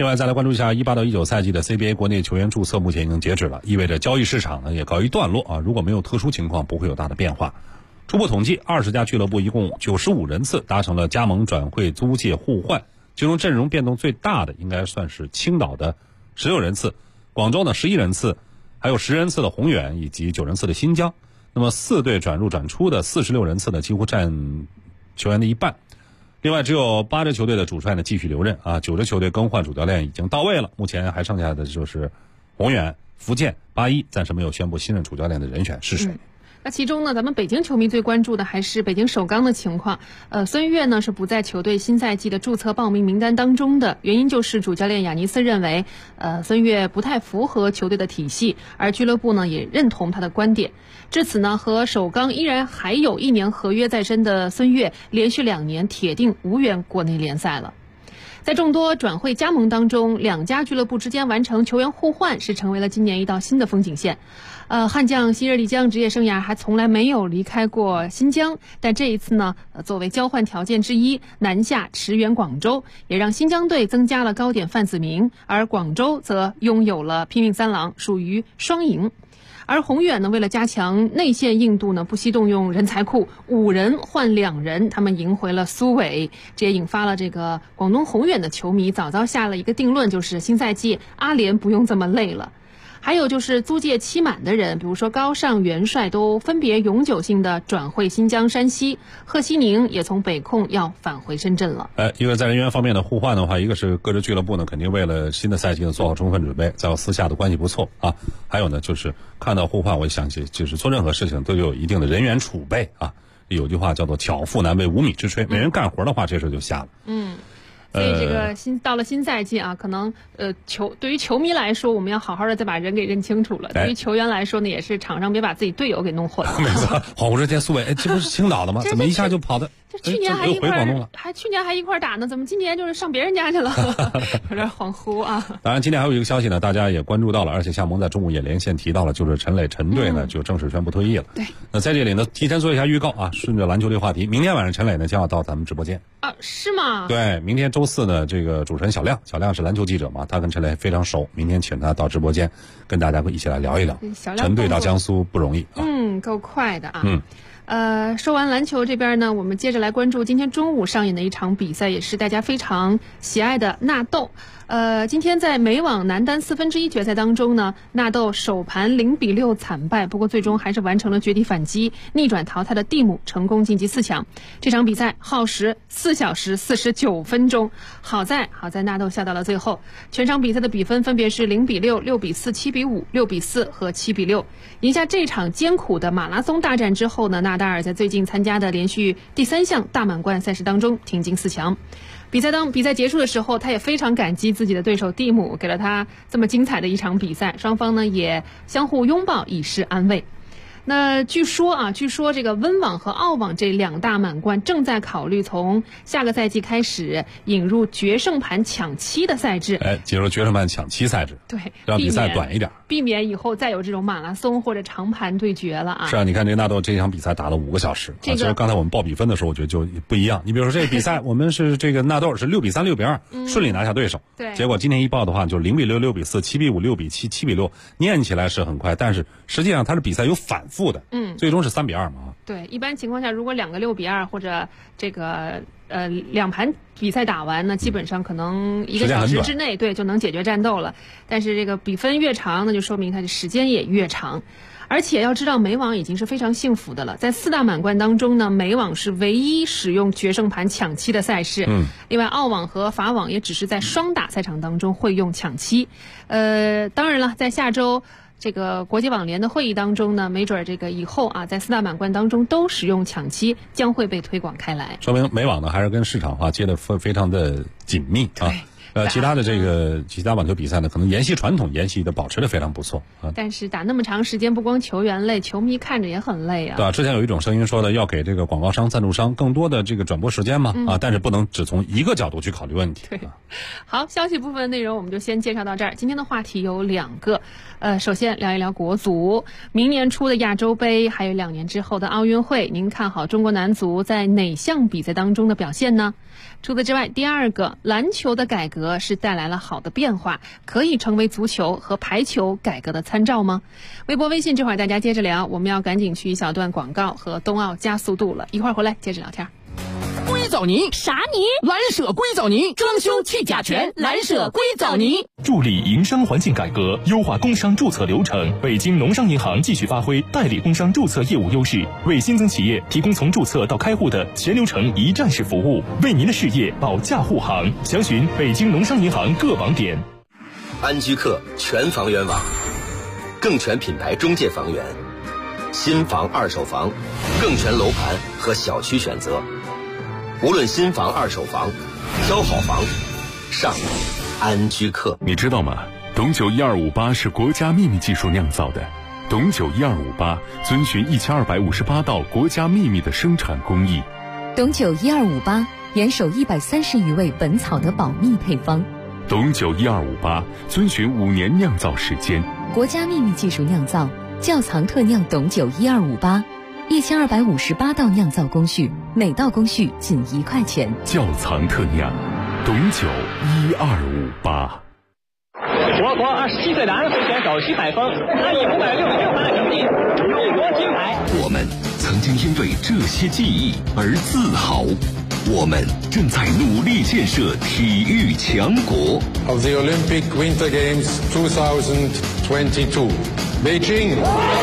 另外再来关注一下18到19赛季的 CBA 国内球员注册目前已经截止了，意味着交易市场呢也告一段落啊。如果没有特殊情况，不会有大的变化。初步统计，20家俱乐部一共95人次达成了加盟、转会、租借、互换，其中阵容变动最大的应该算是青岛的16人次，广州呢11人次，还有10人次的宏远以及9人次的新疆。那么4队转入转出的46人次呢，几乎占球员的一半。另外只有8支球队的主帅呢继续留任啊，9支球队更换主教练已经到位了，目前还剩下的就是宏远、福建、81暂时没有宣布新任主教练的人选是谁。 那其中呢，咱们北京球迷最关注的还是北京首钢的情况。孙悦呢是不在球队新赛季的注册报名名单当中的，原因就是主教练雅尼斯认为，孙悦不太符合球队的体系，而俱乐部呢也认同他的观点。至此呢，和首钢依然还有1年合约在身的孙悦，连续2年铁定无缘国内联赛了。在众多转会加盟当中，2家俱乐部之间完成球员互换是成为了今年一道新的风景线。悍将昔日丽江职业生涯还从来没有离开过新疆，但这一次呢，作为交换条件之一，南下驰援广州，也让新疆队增加了高点范子铭，而广州则拥有了拼命3郎，属于双赢。而宏远呢，为了加强内线硬度呢，不惜动用人才库，5人换2人，他们赢回了苏伟，这也引发了这个广东宏远的球迷早早下了一个定论，就是新赛季阿联不用这么累了。还有就是租借期满的人，比如说高尚、元帅都分别永久性的转会新疆、山西，贺西宁也从北控要返回深圳了。 因为在人员方面的互换的话，一个是各支俱乐部呢肯定为了新的赛季呢做好充分准备，再有私下的关系不错啊。还有呢就是看到互换，我相信就是做任何事情都有一定的人员储备啊。有句话叫做巧妇难为无米之炊，没人干活的话，这事就瞎了。 所以这个到了新赛季啊，可能对于球迷来说，我们要好好的再把人给认清楚了。对于球员来说呢，也是场上别把自己队友给弄混了。 没错，恍惚之间苏伟，这不是青岛的吗？怎么一下就跑的？ 这去年还一块回广东了， 去年还一块打呢，怎么今年就是上别人家去了？有点恍惚啊。 当然，今天还有一个消息呢，大家也关注到了，而且夏萌在中午也连线提到了，就是陈磊陈队呢就正式宣布退役了。 对。 那在这里呢，提前做一下预告啊，顺着篮球这个话题，明天晚上陈磊呢将要到咱们直播间。 啊，是吗？ 对，明天周4呢，这个主持人小亮是篮球记者嘛，他跟陈磊非常熟，明天请他到直播间跟大家一起来聊一聊。陈队到江苏不容易啊。 够快的啊。说完篮球这边呢，我们接着来关注今天中午上演的一场比赛，也是大家非常喜爱的纳豆。今天在美网男单1/4决赛当中呢，纳豆首盘0-6惨败，不过最终还是完成了绝地反击，逆转淘汰的蒂姆，成功晋级4强。这场比赛耗时4小时49分钟，好在纳豆笑到了最后。全场比赛的比分分别是0-6、6-4、7-5、6-4和7-6。赢下这场艰苦的马拉松大战之后呢，纳达尔在最近参加的连续第3项大满贯赛事当中挺进4强。比赛结束的时候，他也非常感激自己的对手蒂姆，给了他这么精彩的一场比赛，双方呢也相互拥抱以示安慰。那据说这个温网和澳网这2大满贯正在考虑从下个赛季开始引入决胜盘抢七的赛制。 进入决胜盘抢七赛制， 对， 让比赛短一点， 避免以后再有这种马拉松或者长盘对决了啊。 是啊，你看这纳豆这场比赛打了5个小时，其实刚才我们报比分的时候，我觉得就不一样。你比如说这个比赛，我们是这个纳豆是6-3、6-2，顺利拿下对手。 对， 结果今天一报的话，就是0-6、6-4、7-5、6-7、7-6，念起来是很快，但是实际上它是比赛有反复的。最终是3-2嘛。 对，一般情况下，如果2个6-2或者这个2盘比赛打完呢，基本上可能1个小时之内，对，就能解决战斗了。但是这个比分越长，那就说明它的时间也越长。而且要知道，美网已经是非常幸福的了。在4大满贯当中呢，美网是唯一使用决胜盘抢七的赛事。另外，澳网和法网也只是在双打赛场当中会用抢七。当然了，在下周这个国际网联的会议当中呢，没准这个以后啊，在4大满贯当中都使用抢七，将会被推广开来。 说明美网呢还是跟市场化接得非常的紧密啊。其他的其他网球比赛呢，可能沿袭传统，沿袭的保持的非常不错啊。 但是打那么长时间，不光球员累，球迷看着也很累啊。 对啊，之前有一种声音说的，要给这个广告商、赞助商更多的这个转播时间嘛，但是不能只从一个角度去考虑问题。 对。 好，消息部分的内容我们就先介绍到这儿。今天的话题有2个，首先聊一聊国足，明年初的亚洲杯，还有2年之后的奥运会，您看好中国男足在哪项比赛当中的表现呢？除此之外，第2个，篮球的改革是带来了好的变化，可以成为足球和排球改革的参照吗？微博、微信这会儿大家接着聊，我们要赶紧去一小段广告和冬奥加速度了，一会儿回来接着聊天。 硅藻泥啥泥？ 蓝舍硅藻泥，装修去甲醛，蓝舍硅藻泥， 助力营商环境改革，优化工商注册流程。北京农商银行继续发挥代理工商注册业务优势，为新增企业提供从注册到开户的全流程一站式服务，为您的事业保驾护航。详询北京农商银行各网点。 安居客全房源网，更全品牌中介房源，新房、二手房，更全楼盘和小区选择。无论新房、二手房，挑好房，上安居客。 你知道吗？董酒1258是国家秘密技术酿造的。董酒1258遵循1258道国家秘密的生产工艺。 董酒1258严守130余味本草的保密配方。 董酒1258遵循5年酿造时间。 国家秘密技术酿造，窖藏特酿董酒1258，1258道酿造工序，每道工序仅1块钱。 窖藏特酿，董酒1258。 我国27岁的安徽选手徐海峰，他以566分的成绩勇夺金牌。 我们曾经因为这些记忆而自豪，我们正在努力建设体育强国。 Of the Olympic Winter Games 2022, Beijing。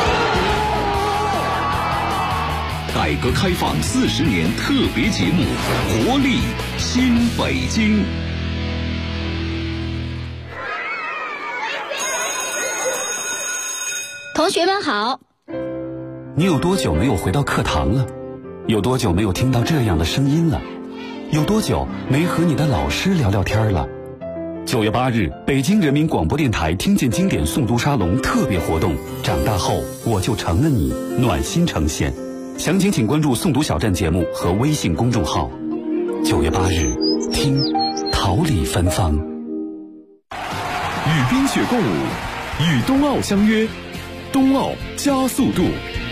改革开放40年特别节目，活力新北京。 同学们好。 你有多久没有回到课堂了？有多久没有听到这样的声音了？有多久没和你的老师聊聊天了？9月8日，北京人民广播电台听见经典诵读沙龙特别活动，长大后我就成了你，暖心呈现。详情请关注诵读小站节目和微信公众号。9月8日，听桃李芬芳。 与冰雪共舞，与冬奥相约，冬奥加速度。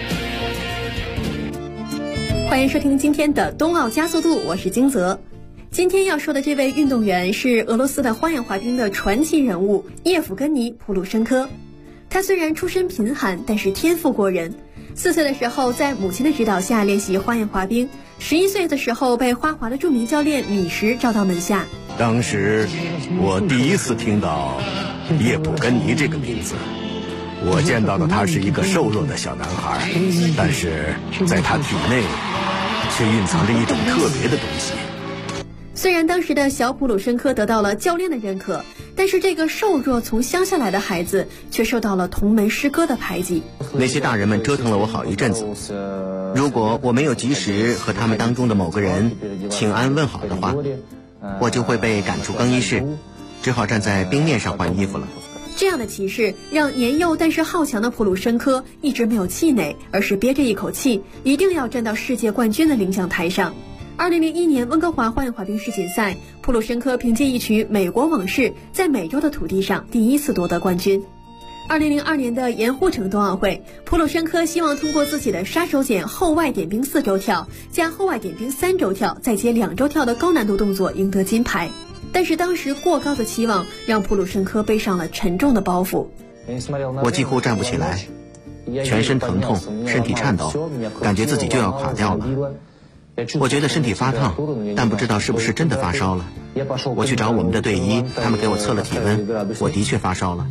欢迎收听今天的冬奥加速度，我是金泽。今天要说的这位运动员是俄罗斯的花样滑冰的传奇人物叶夫根尼·普鲁申科。他虽然出身贫寒，但是天赋过人。4岁的时候在母亲的指导下练习花样滑冰，11岁的时候被花滑的著名教练米什招到门下。 当时我第一次听到叶普根尼这个名字，我见到的他是一个瘦弱的小男孩，但是在他体内却蕴藏着一种特别的东西。 虽然当时的小普鲁申科得到了教练的认可，但是这个瘦弱从乡下来的孩子却受到了同门师哥的排挤。 那些大人们折腾了我好一阵子，如果我没有及时和他们当中的某个人请安问好的话，我就会被赶出更衣室，只好站在冰面上换衣服了。 这样的歧视让年幼但是好强的普鲁申科一直没有气馁，而是憋着一口气，一定要站到世界冠军的领奖台上。2001年温哥华花样滑冰世锦赛，普鲁申科凭借一曲《美国往事》在美洲的土地上第一次夺得冠军。2002年的盐湖城冬奥会，普鲁申科希望通过自己的杀手锏后外点冰4周跳加后外点冰3周跳再接2周跳的高难度动作赢得金牌，但是当时过高的期望让普鲁申科背上了沉重的包袱。 我几乎站不起来，全身疼痛，身体颤抖，感觉自己就要垮掉了。我觉得身体发烫，但不知道是不是真的发烧了。我去找我们的队医，他们给我测了体温，我的确发烧了。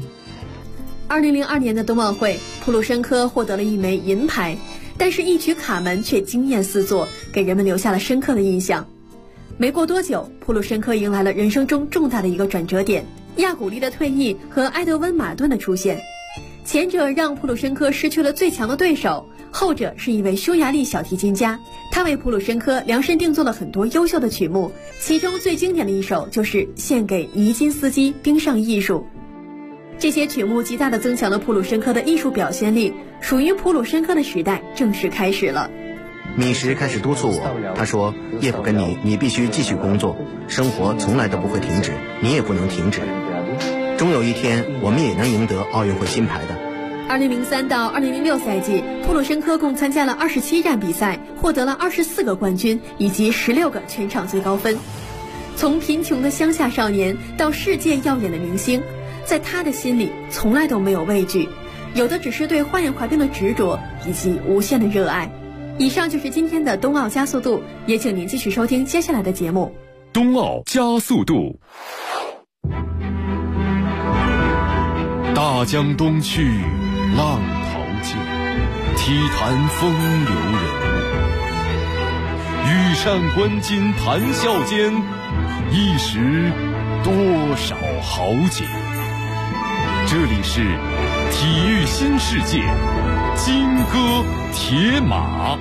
2002年的冬奥会，普鲁申科获得了1枚银牌，但是一曲卡门却惊艳四座，给人们留下了深刻的印象。没过多久，普鲁申科迎来了人生中重大的一个转折点，亚古丽的退役和埃德温·马顿的出现。前者让普鲁申科失去了最强的对手，后者是一位匈牙利小提琴家，他为普鲁申科量身定做了很多优秀的曲目，其中最经典的一首就是献给尼金斯基冰上艺术。这些曲目极大地增强了普鲁申科的艺术表现力，属于普鲁申科的时代正式开始了。 米什开始督促我，他说：“叶普根尼，你必须继续工作，生活从来都不会停止，你也不能停止。终有一天，我们也能赢得奥运会金牌的。” 2003到2006赛季，普鲁申科共参加了27站比赛，获得了24个冠军以及16个全场最高分。从贫穷的乡下少年到世界耀眼的明星，在他的心里从来都没有畏惧，有的只是对花样滑冰的执着以及无限的热爱。以上就是今天的冬奥加速度，也请您继续收听接下来的节目。 冬奥加速度。大江东去，浪淘尽，体坛风流人物。羽扇纶巾谈笑间，一时多少豪杰。这里是体育新世界，金戈铁马。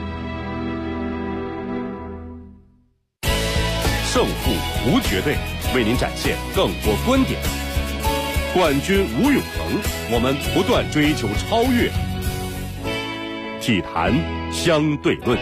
胜负无绝对，为您展现更多观点。冠军无永恒，我们不断追求超越。体坛相对论。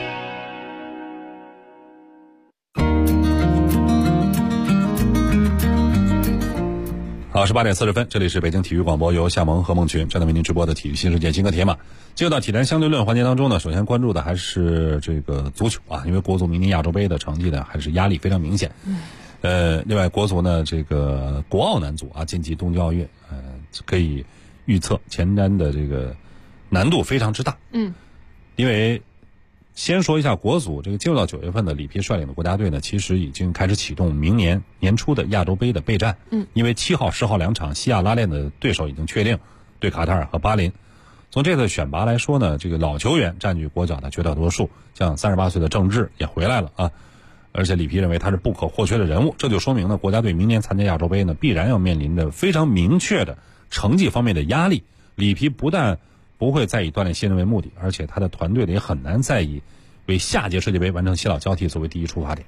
好，18点40分，这里是北京体育广播，由夏萌和孟群正在为您直播的体育新世界金戈铁马。进入到体坛相对论环节当中呢，首先关注的还是这个足球啊，因为国足明年亚洲杯的成绩呢，还是压力非常明显。另外国足呢，这个国奥男足啊晋级冬季奥运，可以预测前瞻的这个难度非常之大。因为先说一下国足这个进入到9月份的里皮率领的国家队呢，其实已经开始启动明年年初的亚洲杯的备战。因为7号、10号2场西亚拉练的对手已经确定，对卡塔尔和巴林。从这次选拔来说呢，这个老球员占据国脚的绝大多数，像38岁的郑智也回来了啊。而且里皮认为他是不可或缺的人物，这就说明呢，国家队明年参加亚洲杯呢，必然要面临着非常明确的成绩方面的压力。里皮不但不会再以锻炼新人为目的，而且他的团队呢也很难再以为下届世界杯完成新老交替作为第一出发点。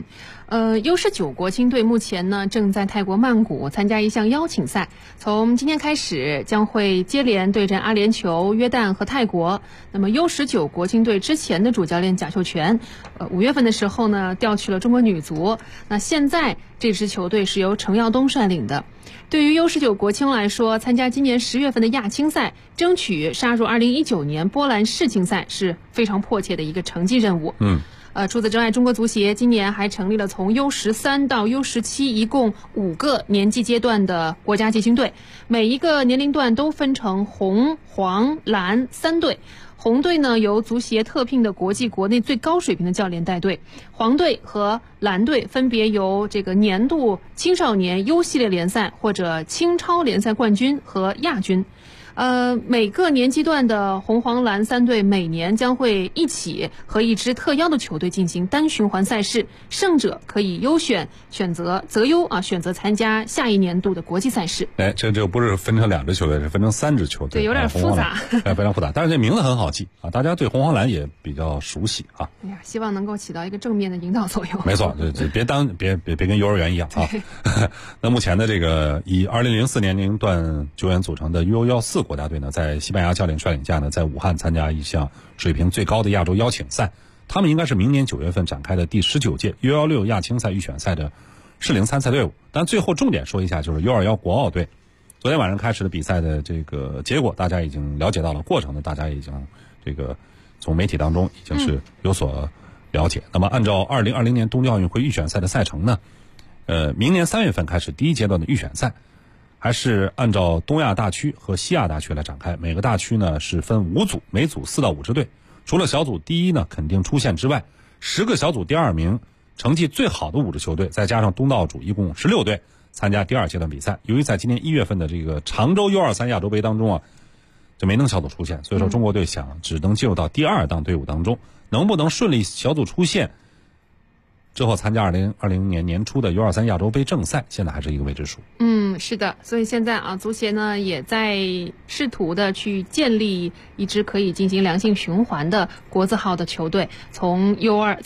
U19国青队目前呢正在泰国曼谷参加一项邀请赛，从今天开始将会接连对阵阿联酋、约旦和泰国。那么 U19国青队之前的主教练贾秀全，5月份的时候呢调去了中国女足，那现在这支球队是由程耀东率领的。对于 U19国青来说，参加今年10月份的亚青赛，争取杀入2019年波兰世青赛是非常迫切的一个成绩任务。除此之外，中国足协今年还成立了从 U13 到 U17 一共5个年级阶段的国家集训队，每一个年龄段都分成红、黄、蓝3队。红队呢由足协特聘的国际国内最高水平的教练带队，黄队和蓝队分别由这个年度青少年 U 系列联赛或者青超联赛冠军和亚军。每个年级段的红黄蓝3队每年将会一起和一支特邀的球队进行单循环赛事，胜者可以选择参加下一年度的国际赛事。 这就不是分成2支球队，是分成3支球队， 对，有点复杂， 非常复杂。但是这名字很好记啊，大家对红黄蓝也比较熟悉啊。 希望能够起到一个正面的引导作用。 没错，别跟幼儿园一样啊。那目前的这个以2004年龄段球员组成的 U14国家队呢，在西班牙教练率领下呢，在武汉参加一项水平最高的亚洲邀请赛。他们应该是明年9月份展开的第19届 U16 亚青赛预选赛的适龄参赛队伍。但最后重点说一下，就是 U21国奥队昨天晚上开始的比赛的这个结果，大家已经了解到了，过程呢，大家已经这个从媒体当中已经是有所了解。那么按照2020年冬季奥运会预选赛的赛程呢，明年3月份开始第一阶段的预选赛。还是按照东亚大区和西亚大区来展开，每个大区呢是分5组，每组4到5支队。除了小组第一呢肯定出线之外，10个小组第2名成绩最好的5支球队，再加上东道主，一共16队参加第2阶段比赛。由于在今年1月份的这个常州 U23亚洲杯当中啊，就没能小组出线，所以说中国队只能进入到第2档队伍当中，能不能顺利小组出线之后参加2020年年初的 U23亚洲杯正赛，现在还是一个未知数。 是的，所以现在啊，足协呢也在试图的去建立一支可以进行良性循环的国字号的球队，从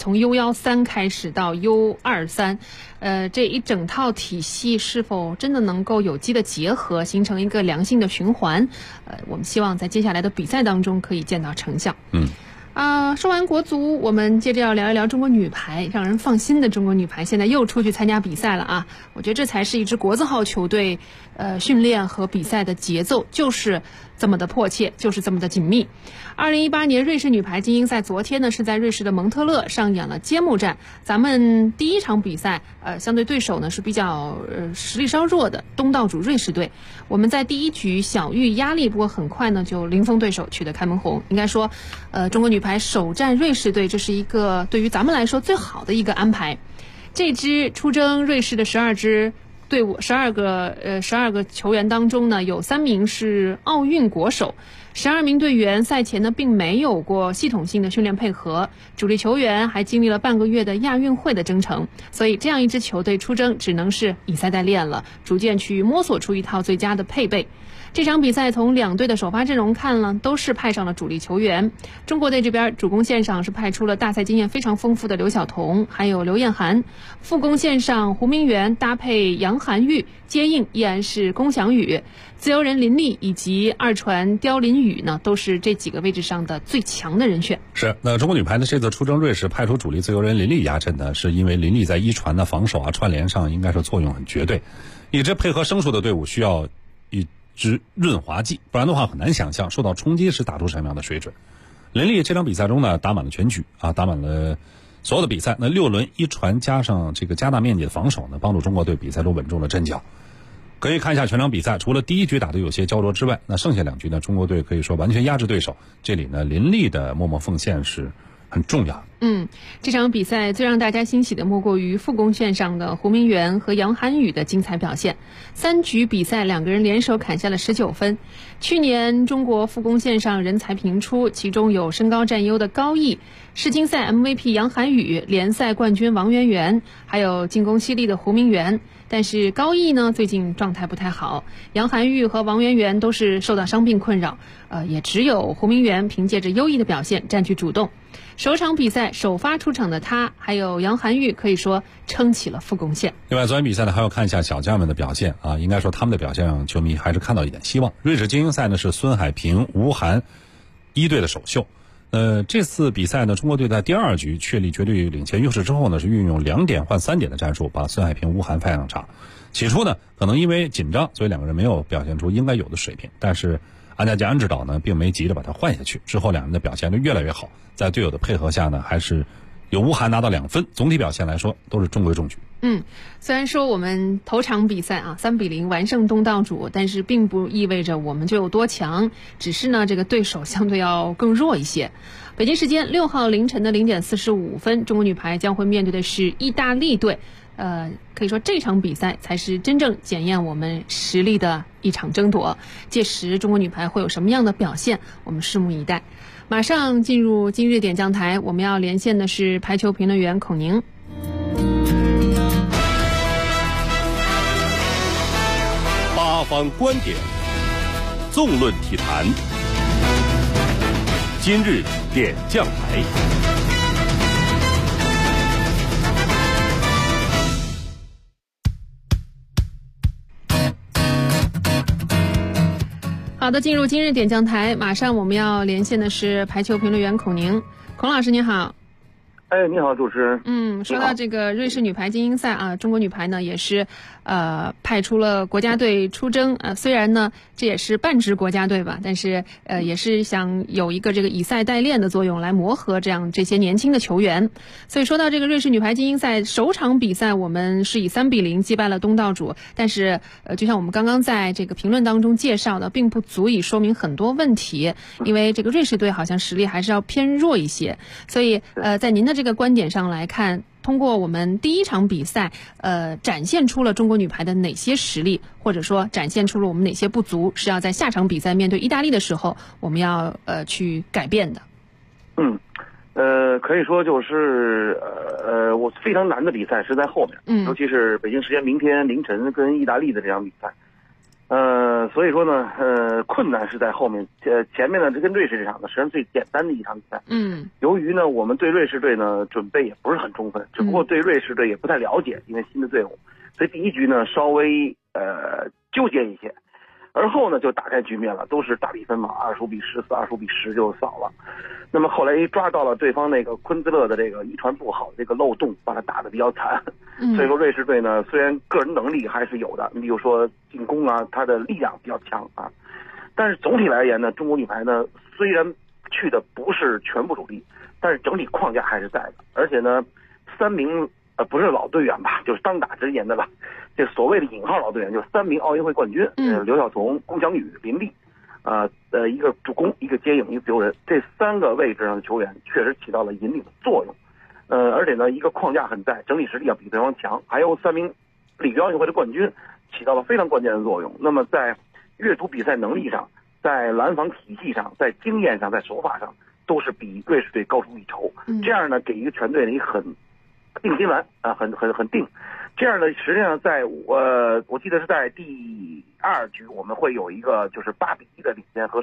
U13开始到 U23，这一整套体系是否真的能够有机的结合，形成一个良性的循环？我们希望在接下来的比赛当中可以见到成效。 说完国足，我们接着要聊一聊中国女排。让人放心的中国女排现在又出去参加比赛了啊！我觉得这才是一支国字号球队，训练和比赛的节奏就是这么的迫切，就是这么的紧密。2018年瑞士女排精英赛昨天呢是在瑞士的蒙特勒上演了揭幕战。咱们第一场比赛，相对对手呢是比较实力稍弱的东道主瑞士队。我们在第一局小遇压力，不过很快呢就零封对手，取得开门红。应该说，中国女排首战瑞士队，这是一个对于咱们来说最好的一个安排。这支出征瑞士的12支队伍，12个球员当中呢，有3名是奥运国手，12名队员赛前呢并没有过系统性的训练配合，主力球员还经历了半个月的亚运会的征程，所以这样一支球队出征只能是以赛代练了，逐渐去摸索出一套最佳的配备。这场比赛从两队的首发阵容看了，都是派上了主力球员。中国队这边主攻线上是派出了大赛经验非常丰富的刘晓彤，还有刘晏涵；副攻线上胡明元搭配杨涵玉，接应依然是龚翔宇。自由人林丽以及二传刁林宇呢，都是这几个位置上的最强的人选。 是，那中国女排呢这次出征瑞士派出主力自由人林丽压阵呢，是因为林丽在一传的防守串联上应该说作用很绝对。一支配合生疏的队伍需要一支润滑剂，不然的话很难想象受到冲击时打出什么样的水准。林丽这场比赛中呢打满了全局打满了所有的比赛，那6轮一传加上这个加大面积的防守呢，帮助中国队比赛中稳住了阵脚。可以看一下全场比赛，除了第一局打得有些焦灼之外，那剩下2局呢，中国队可以说完全压制对手。这里呢，林丽的默默奉献是很重要的。 这场比赛最让大家欣喜的莫过于副攻线上的胡明元和杨涵宇的精彩表现。3局比赛2个人联手砍下了19分。去年中国副攻线上人才频出，其中有身高占优的高毅、世青赛 MVP 杨涵宇、联赛冠军王媛媛，还有进攻犀利的胡明元。但是高毅呢最近状态不太好，杨涵玉和王媛媛都是受到伤病困扰，也只有胡明元凭借着优异的表现占据主动。首场比赛首发出场的他还有杨涵玉可以说撑起了副攻线。 另外昨天比赛呢还要看一下小将们的表现应该说他们的表现让球迷还是看到一点希望。瑞士精英赛呢是孙海平、吴涵一队的首秀。这次比赛呢，中国队在第2局确立绝对领先优势之后呢，是运用2点换3点的战术，把孙海平、吴涵派上场。起初呢，可能因为紧张，所以2个人没有表现出应该有的水平。但是安家安指导呢，并没急着把他换下去。之后2人的表现就越来越好，在队友的配合下呢，还是有吴涵拿到2分。总体表现来说，都是中规中矩。 虽然说我们头场比赛3-0完胜东道主，但是并不意味着我们就有多强，只是呢这个对手相对要更弱一些。北京时间6号凌晨的0点45分，中国女排将会面对的是意大利队。可以说这场比赛才是真正检验我们实力的一场争夺。届时中国女排会有什么样的表现，我们拭目以待。马上进入今日点将台，我们要连线的是排球评论员孔宁。 八方观点，纵论体坛，今日点将台。 好的，进入今日点将台，马上我们要连线的是排球评论员孔宁。孔老师您好。 你好，主持人。 说到这个瑞士女排精英赛中国女排呢也是派出了国家队出征，虽然呢这也是半支国家队吧，但是也是想有一个这个以赛代练的作用来磨合这些年轻的球员。所以说到这个瑞士女排精英赛首场比赛，我们是以3-0击败了东道主，但是就像我们刚刚在这个评论当中介绍的，并不足以说明很多问题，因为这个瑞士队好像实力还是要偏弱一些。所以在您的这个观点上来看，通过我们第一场比赛展现出了中国女排的哪些实力，或者说展现出了我们哪些不足，是要在下场比赛面对意大利的时候我们要去改变的。 可以说就是我非常难的比赛是在后面，尤其是北京时间明天凌晨跟意大利的这场比赛。所以说呢，困难是在后面。前面呢，这跟瑞士这场呢，实际上最简单的一场比赛。由于呢，我们对瑞士队呢准备也不是很充分，只不过对瑞士队也不太了解，因为新的队伍，所以第一局呢稍微纠结一些。 而后呢就打开局面了，都是大比分嘛，25-14、25-10就扫了。那么后来抓到了对方那个昆兹勒的这个遗传不好的这个漏洞，把他打得比较惨。所以说瑞士队呢，虽然个人能力还是有的，你比如说进攻啊，他的力量比较强啊，但是总体来言呢，中国女排呢虽然去的不是全部主力，但是整体框架还是在的，而且呢3名不是老队员吧，就是当打之年的吧，这所谓的引号老队员，就3名奥运会冠军，刘晓彤、龚翔宇、林丽，一个主攻，一个接应，一个自由人，这3个位置上的球员确实起到了引领的作用。而且呢，一个框架很在，整体实力要比对方强，还有3名里约奥运会的冠军起到了非常关键的作用。那么在阅读比赛能力上，在拦防体系上，在经验上，在手法上，都是比瑞士队高出一筹。这样呢，给一个全队的一个很定心丸啊，很定。这样呢，实际上在我记得是在第2局我们会有一个就是8-1的领先和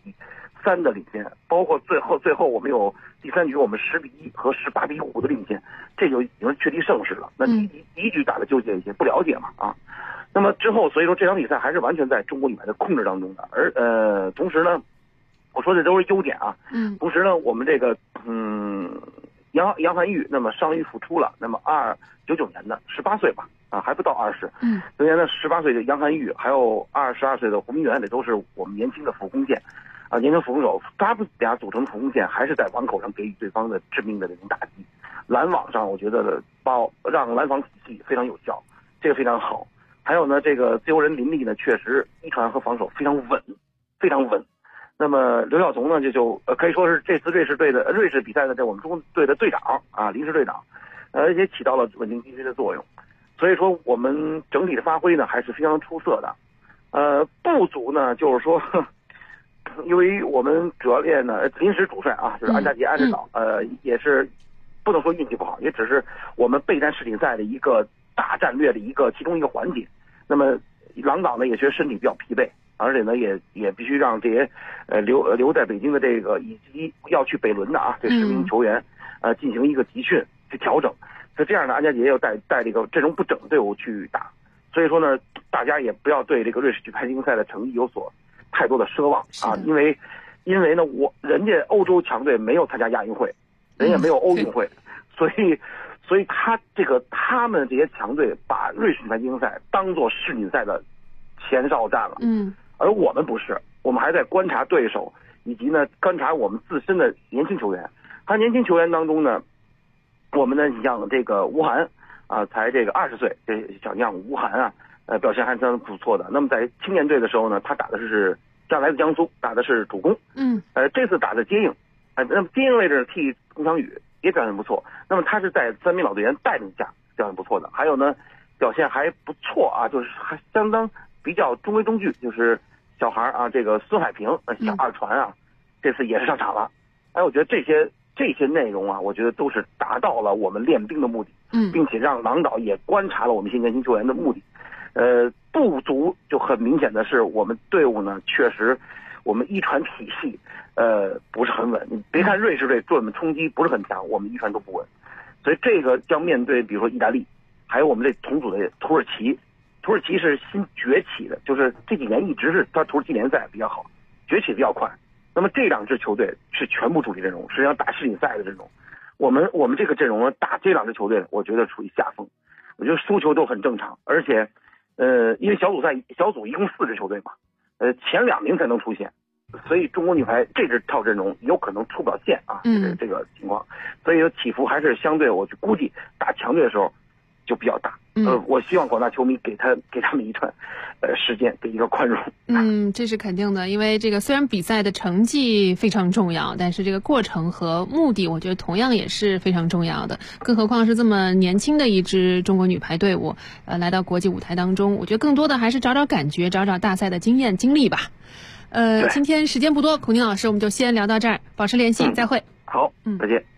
16-3的领先，包括最后我们有第3局我们10-1和18-5的领先，这就已经确定胜势了。那第一局打的纠结一些，不了解嘛啊。那么之后，所以说这场比赛还是完全在中国女排的控制当中的，而同时呢，我说的都是优点啊。同时呢，我们这个杨涵玉，那么伤愈复出了，那么99年的18岁吧，还不到20。今年的18岁的杨涵玉，还有22岁的胡明媛，这都是我们年轻的副攻线啊，年轻副攻手，他们俩组成副攻线，还是在网口上给予对方的致命的这种打击。拦网上，我觉得让拦防体系非常有效，这个非常好。还有呢，这个自由人林丽呢，确实一传和防守非常稳，非常稳。那么刘晓彤呢，就可以说是这次瑞士比赛的我们中国队的队长啊，临时队长，而且起到了稳定军心的作用。所以说我们整体的发挥呢还是非常出色的。不足呢就是说，因为我们主教练呢临时主帅啊，就是安家杰安指导，也是不能说运气不好，也只是我们备战世锦赛的一个大战略的其中一个环节。那么郎导呢也觉得身体比较疲惫，而且呢也必须让这些留在北京的这个以及要去北仑的啊这10名球员进行一个集训去调整。所以这样呢，安家杰要带这个阵容不整的队伍去打。所以说呢，大家也不要对这个瑞士女排精英赛的成绩有所太多的奢望啊，因为呢人家欧洲强队没有参加亚运会，人也没有欧运会，所以他们这些强队把瑞士女排精英赛当作世锦赛的前哨战了。而我们不是，我们还在观察对手，以及呢观察我们自身的年轻球员。年轻球员当中呢，我们呢你像这个吴涵啊，才这个20岁，这小将吴涵啊，表现还是不错的。那么在青年队的时候呢，他打的是来自江苏，打的是主攻。这次打的接应，那么接应位置替龚翔宇也表现不错。那么他是在3名老队员带领下表现不错的。还有呢，表现还不错啊，就是还相当比较中规中矩，就是小孩啊，这个孙海平小2传啊，这次也是上场了。我觉得这些内容啊，我觉得都是达到了我们练兵的目的，并且让郎导也观察了我们一些年轻球员的目的。不足就很明显的是，我们队伍呢确实我们一传体系不是很稳。你别看瑞士队对我们冲击不是很强，我们一传都不稳。所以这个将面对比如说意大利，还有我们这同组的土耳其是新崛起的，就是这几年一直是他土耳其联赛比较好，崛起比较快。那么这2支球队是全部主力阵容，实际上打世锦赛的阵容。我们这个阵容打这2支球队，我觉得处于下风。我觉得输球都很正常，而且因为小组一共4支球队嘛，前2名才能出现，所以中国女排这支套阵容有可能出不了线啊，这个情况。所以起伏还是相对，我估计打强队的时候就比较大。我希望广大球迷给他们一段时间，给一个宽容。 这是肯定的，因为这个虽然比赛的成绩非常重要，但是这个过程和目的，我觉得同样也是非常重要的。更何况是这么年轻的一支中国女排队伍，来到国际舞台当中，我觉得更多的还是找找感觉，找找大赛的经验经历吧。今天时间不多，孔宁老师，我们就先聊到这儿，保持联系，再会。 好，再见。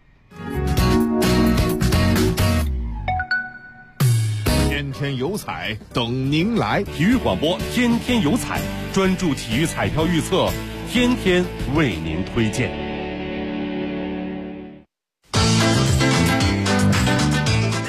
天天有彩等您来，体育广播天天有彩，专注体育彩票预测，天天为您推荐。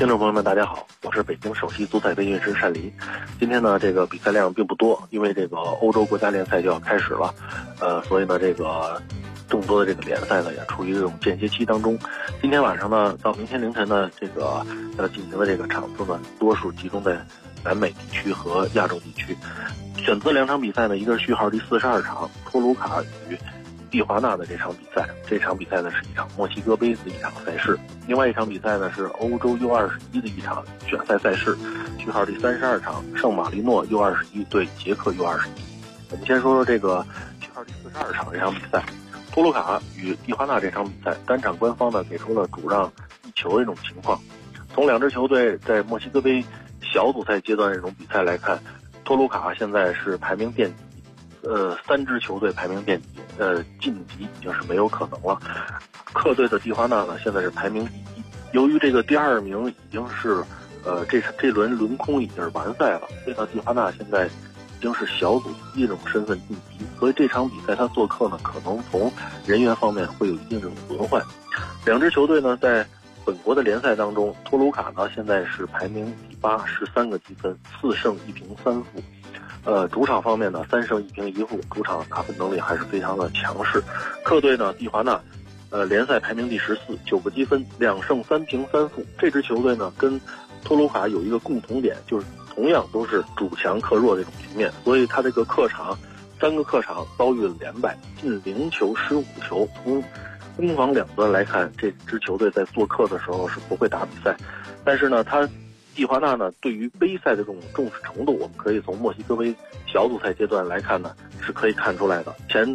听众朋友们，大家好，我是北京首席足彩培训师单黎。今天呢，这个比赛量并不多，因为这个欧洲国家联赛就要开始了，所以呢，这个众多的这个联赛呢也处于这种间歇期当中。今天晚上呢，到明天凌晨呢，这个要进行的这个场次呢，多数集中在南美地区和亚洲地区。选择2场比赛呢，一个是序号第42场托卢卡与蒂华纳的这场比赛，这场比赛呢是一场墨西哥杯的一场赛事。另外一场比赛呢是欧洲 U21 的一场选赛赛事，序号第32场圣马力诺 U21 对捷克 U21。我们先说说这个序号第42场这场比赛，托卢卡与蒂华纳这场比赛，单场官方呢给出了主让1球的这种情况。从2支球队在墨西哥杯小组赛阶段这种比赛来看，托卢卡现在是排名垫底，3支球队排名垫底，晋级已经是没有可能了。客队的蒂华纳呢，现在是排名第1，由于这个第2名已经是这轮轮空已经是完赛了，所以呢，蒂华纳现在已经是小组第1这种身份晋级，所以这场比赛他做客呢，可能从人员方面会有一定这种轮换。2支球队呢，在本国的联赛当中，托卢卡呢现在是排名第8，13个积分，4胜1平3负。主场方面呢，3胜1平1负，主场打分能力还是非常的强势。客队呢，蒂华纳，联赛排名第14，9个积分，2胜3平3负。这支球队呢，跟托卢卡有一个共同点，就是同样都是主强客弱这种局面，所以他这个客场3个客场遭遇了连败，进0球失5球。从攻防两端来看，这支球队在做客的时候是不会打比赛，但是呢，蒂华纳呢对于杯赛的这种重视程度，我们可以从墨西哥杯小组赛阶段来看呢，是可以看出来的。前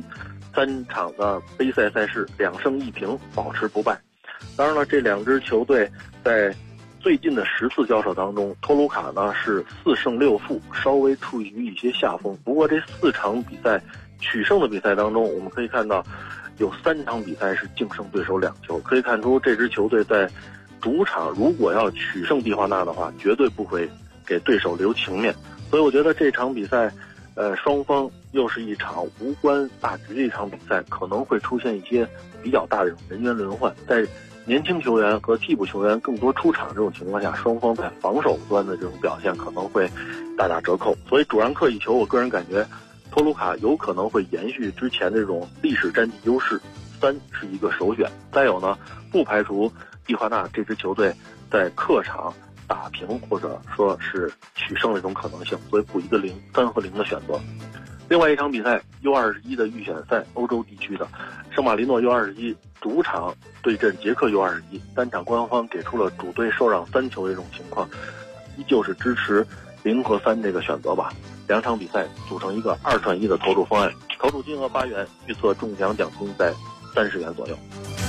3场的杯赛赛事2胜1平，保持不败。当然了，这2支球队在最近的10次交手当中，托卢卡呢是4胜6负，稍微处于一些下风。不过这4场比赛取胜的比赛当中，我们可以看到有3场比赛是净胜对手2球，可以看出这支球队在主场如果要取胜蒂华纳的话，绝对不会给对手留情面。所以我觉得这场比赛，双方又是一场无关大局的一场比赛，可能会出现一些比较大的人员轮换，在年轻球员和替补球员更多出场这种情况下，双方在防守端的这种表现可能会大打折扣。所以主让客1球，我个人感觉托卢卡有可能会延续之前这种历史战绩优势，3是一个首选。再有呢，不排除蒂华纳这支球队在客场打平或者说是取胜的这种可能性，所以补一个0，3和0的选择。另外一场比赛 U21 的预选赛，欧洲地区的圣马力诺 U21 主场对阵捷克 U21， 单场官方给出了主队受让3球的这种情况，依旧是支持0和3这个选择吧。2场比赛组成一个2串1的投注方案，投注金额8元，预测中奖奖金在30元左右。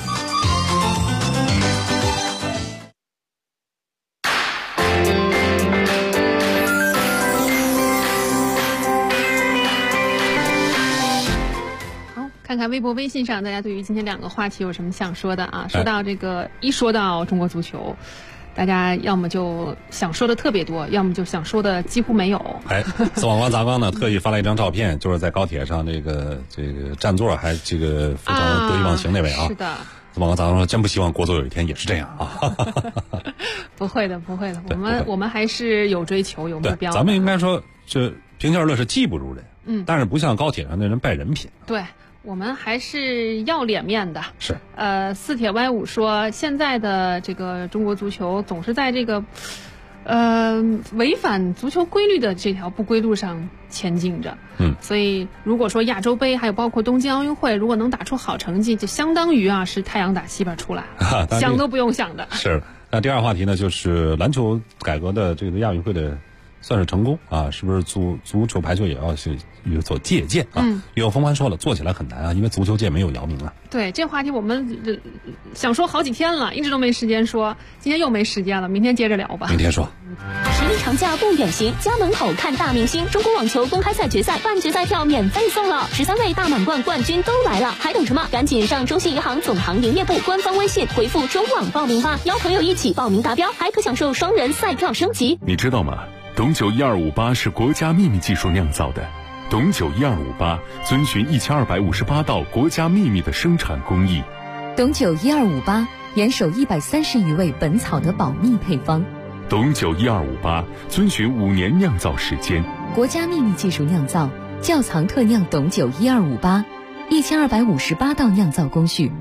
看看微博微信上大家对于今天2个话题有什么想说的啊？说到这个，一说到中国足球，大家要么就想说的特别多，要么就想说的几乎没有。 司网官杂刚呢特意发了一张照片，就是在高铁上这个占座还非常得意忘形那位啊。 是的。 司网官杂刚说，真不希望国足有一天也是这样啊。 不会的，我们还是有追求有目标。 咱们应该说，这平心而论是技不如人，但是不像高铁上那人败人品。 对。我们还是要脸面的。 是。 四铁歪五说，现在的这个中国足球总是在这个，违反足球规律的这条不归路上前进着。所以如果说亚洲杯还有包括东京奥运会，如果能打出好成绩，就相当于是太阳打西边出来了，想都不用想的。 是。那第2话题呢，就是篮球改革的这个亚运会的算是成功啊，是不是足球排球也要是有所借鉴啊？有风帆说了，做起来很难啊，因为足球界没有姚明啊。 对，这话题我们想说好几天了，一直都没时间说，今天又没时间了，明天接着聊吧。 明天说。 11长假不远行，家门口看大明星。中国网球公开赛决赛半决赛票免费送了，13位大满贯冠军都来了，还等什么？赶紧上中信银行总行营业部官方微信回复中网报名吧，邀朋友一起报名达标，还可享受双人赛票升级。 你知道吗？董酒1258是国家秘密技术酿造的，董酒1258遵循1258道国家秘密的生产工艺。 董酒1258 严守130余味本草的保密配方。 董酒1258，遵循5年酿造时间， 国家秘密技术酿造，窖藏特酿董酒1258，1258道酿造工序。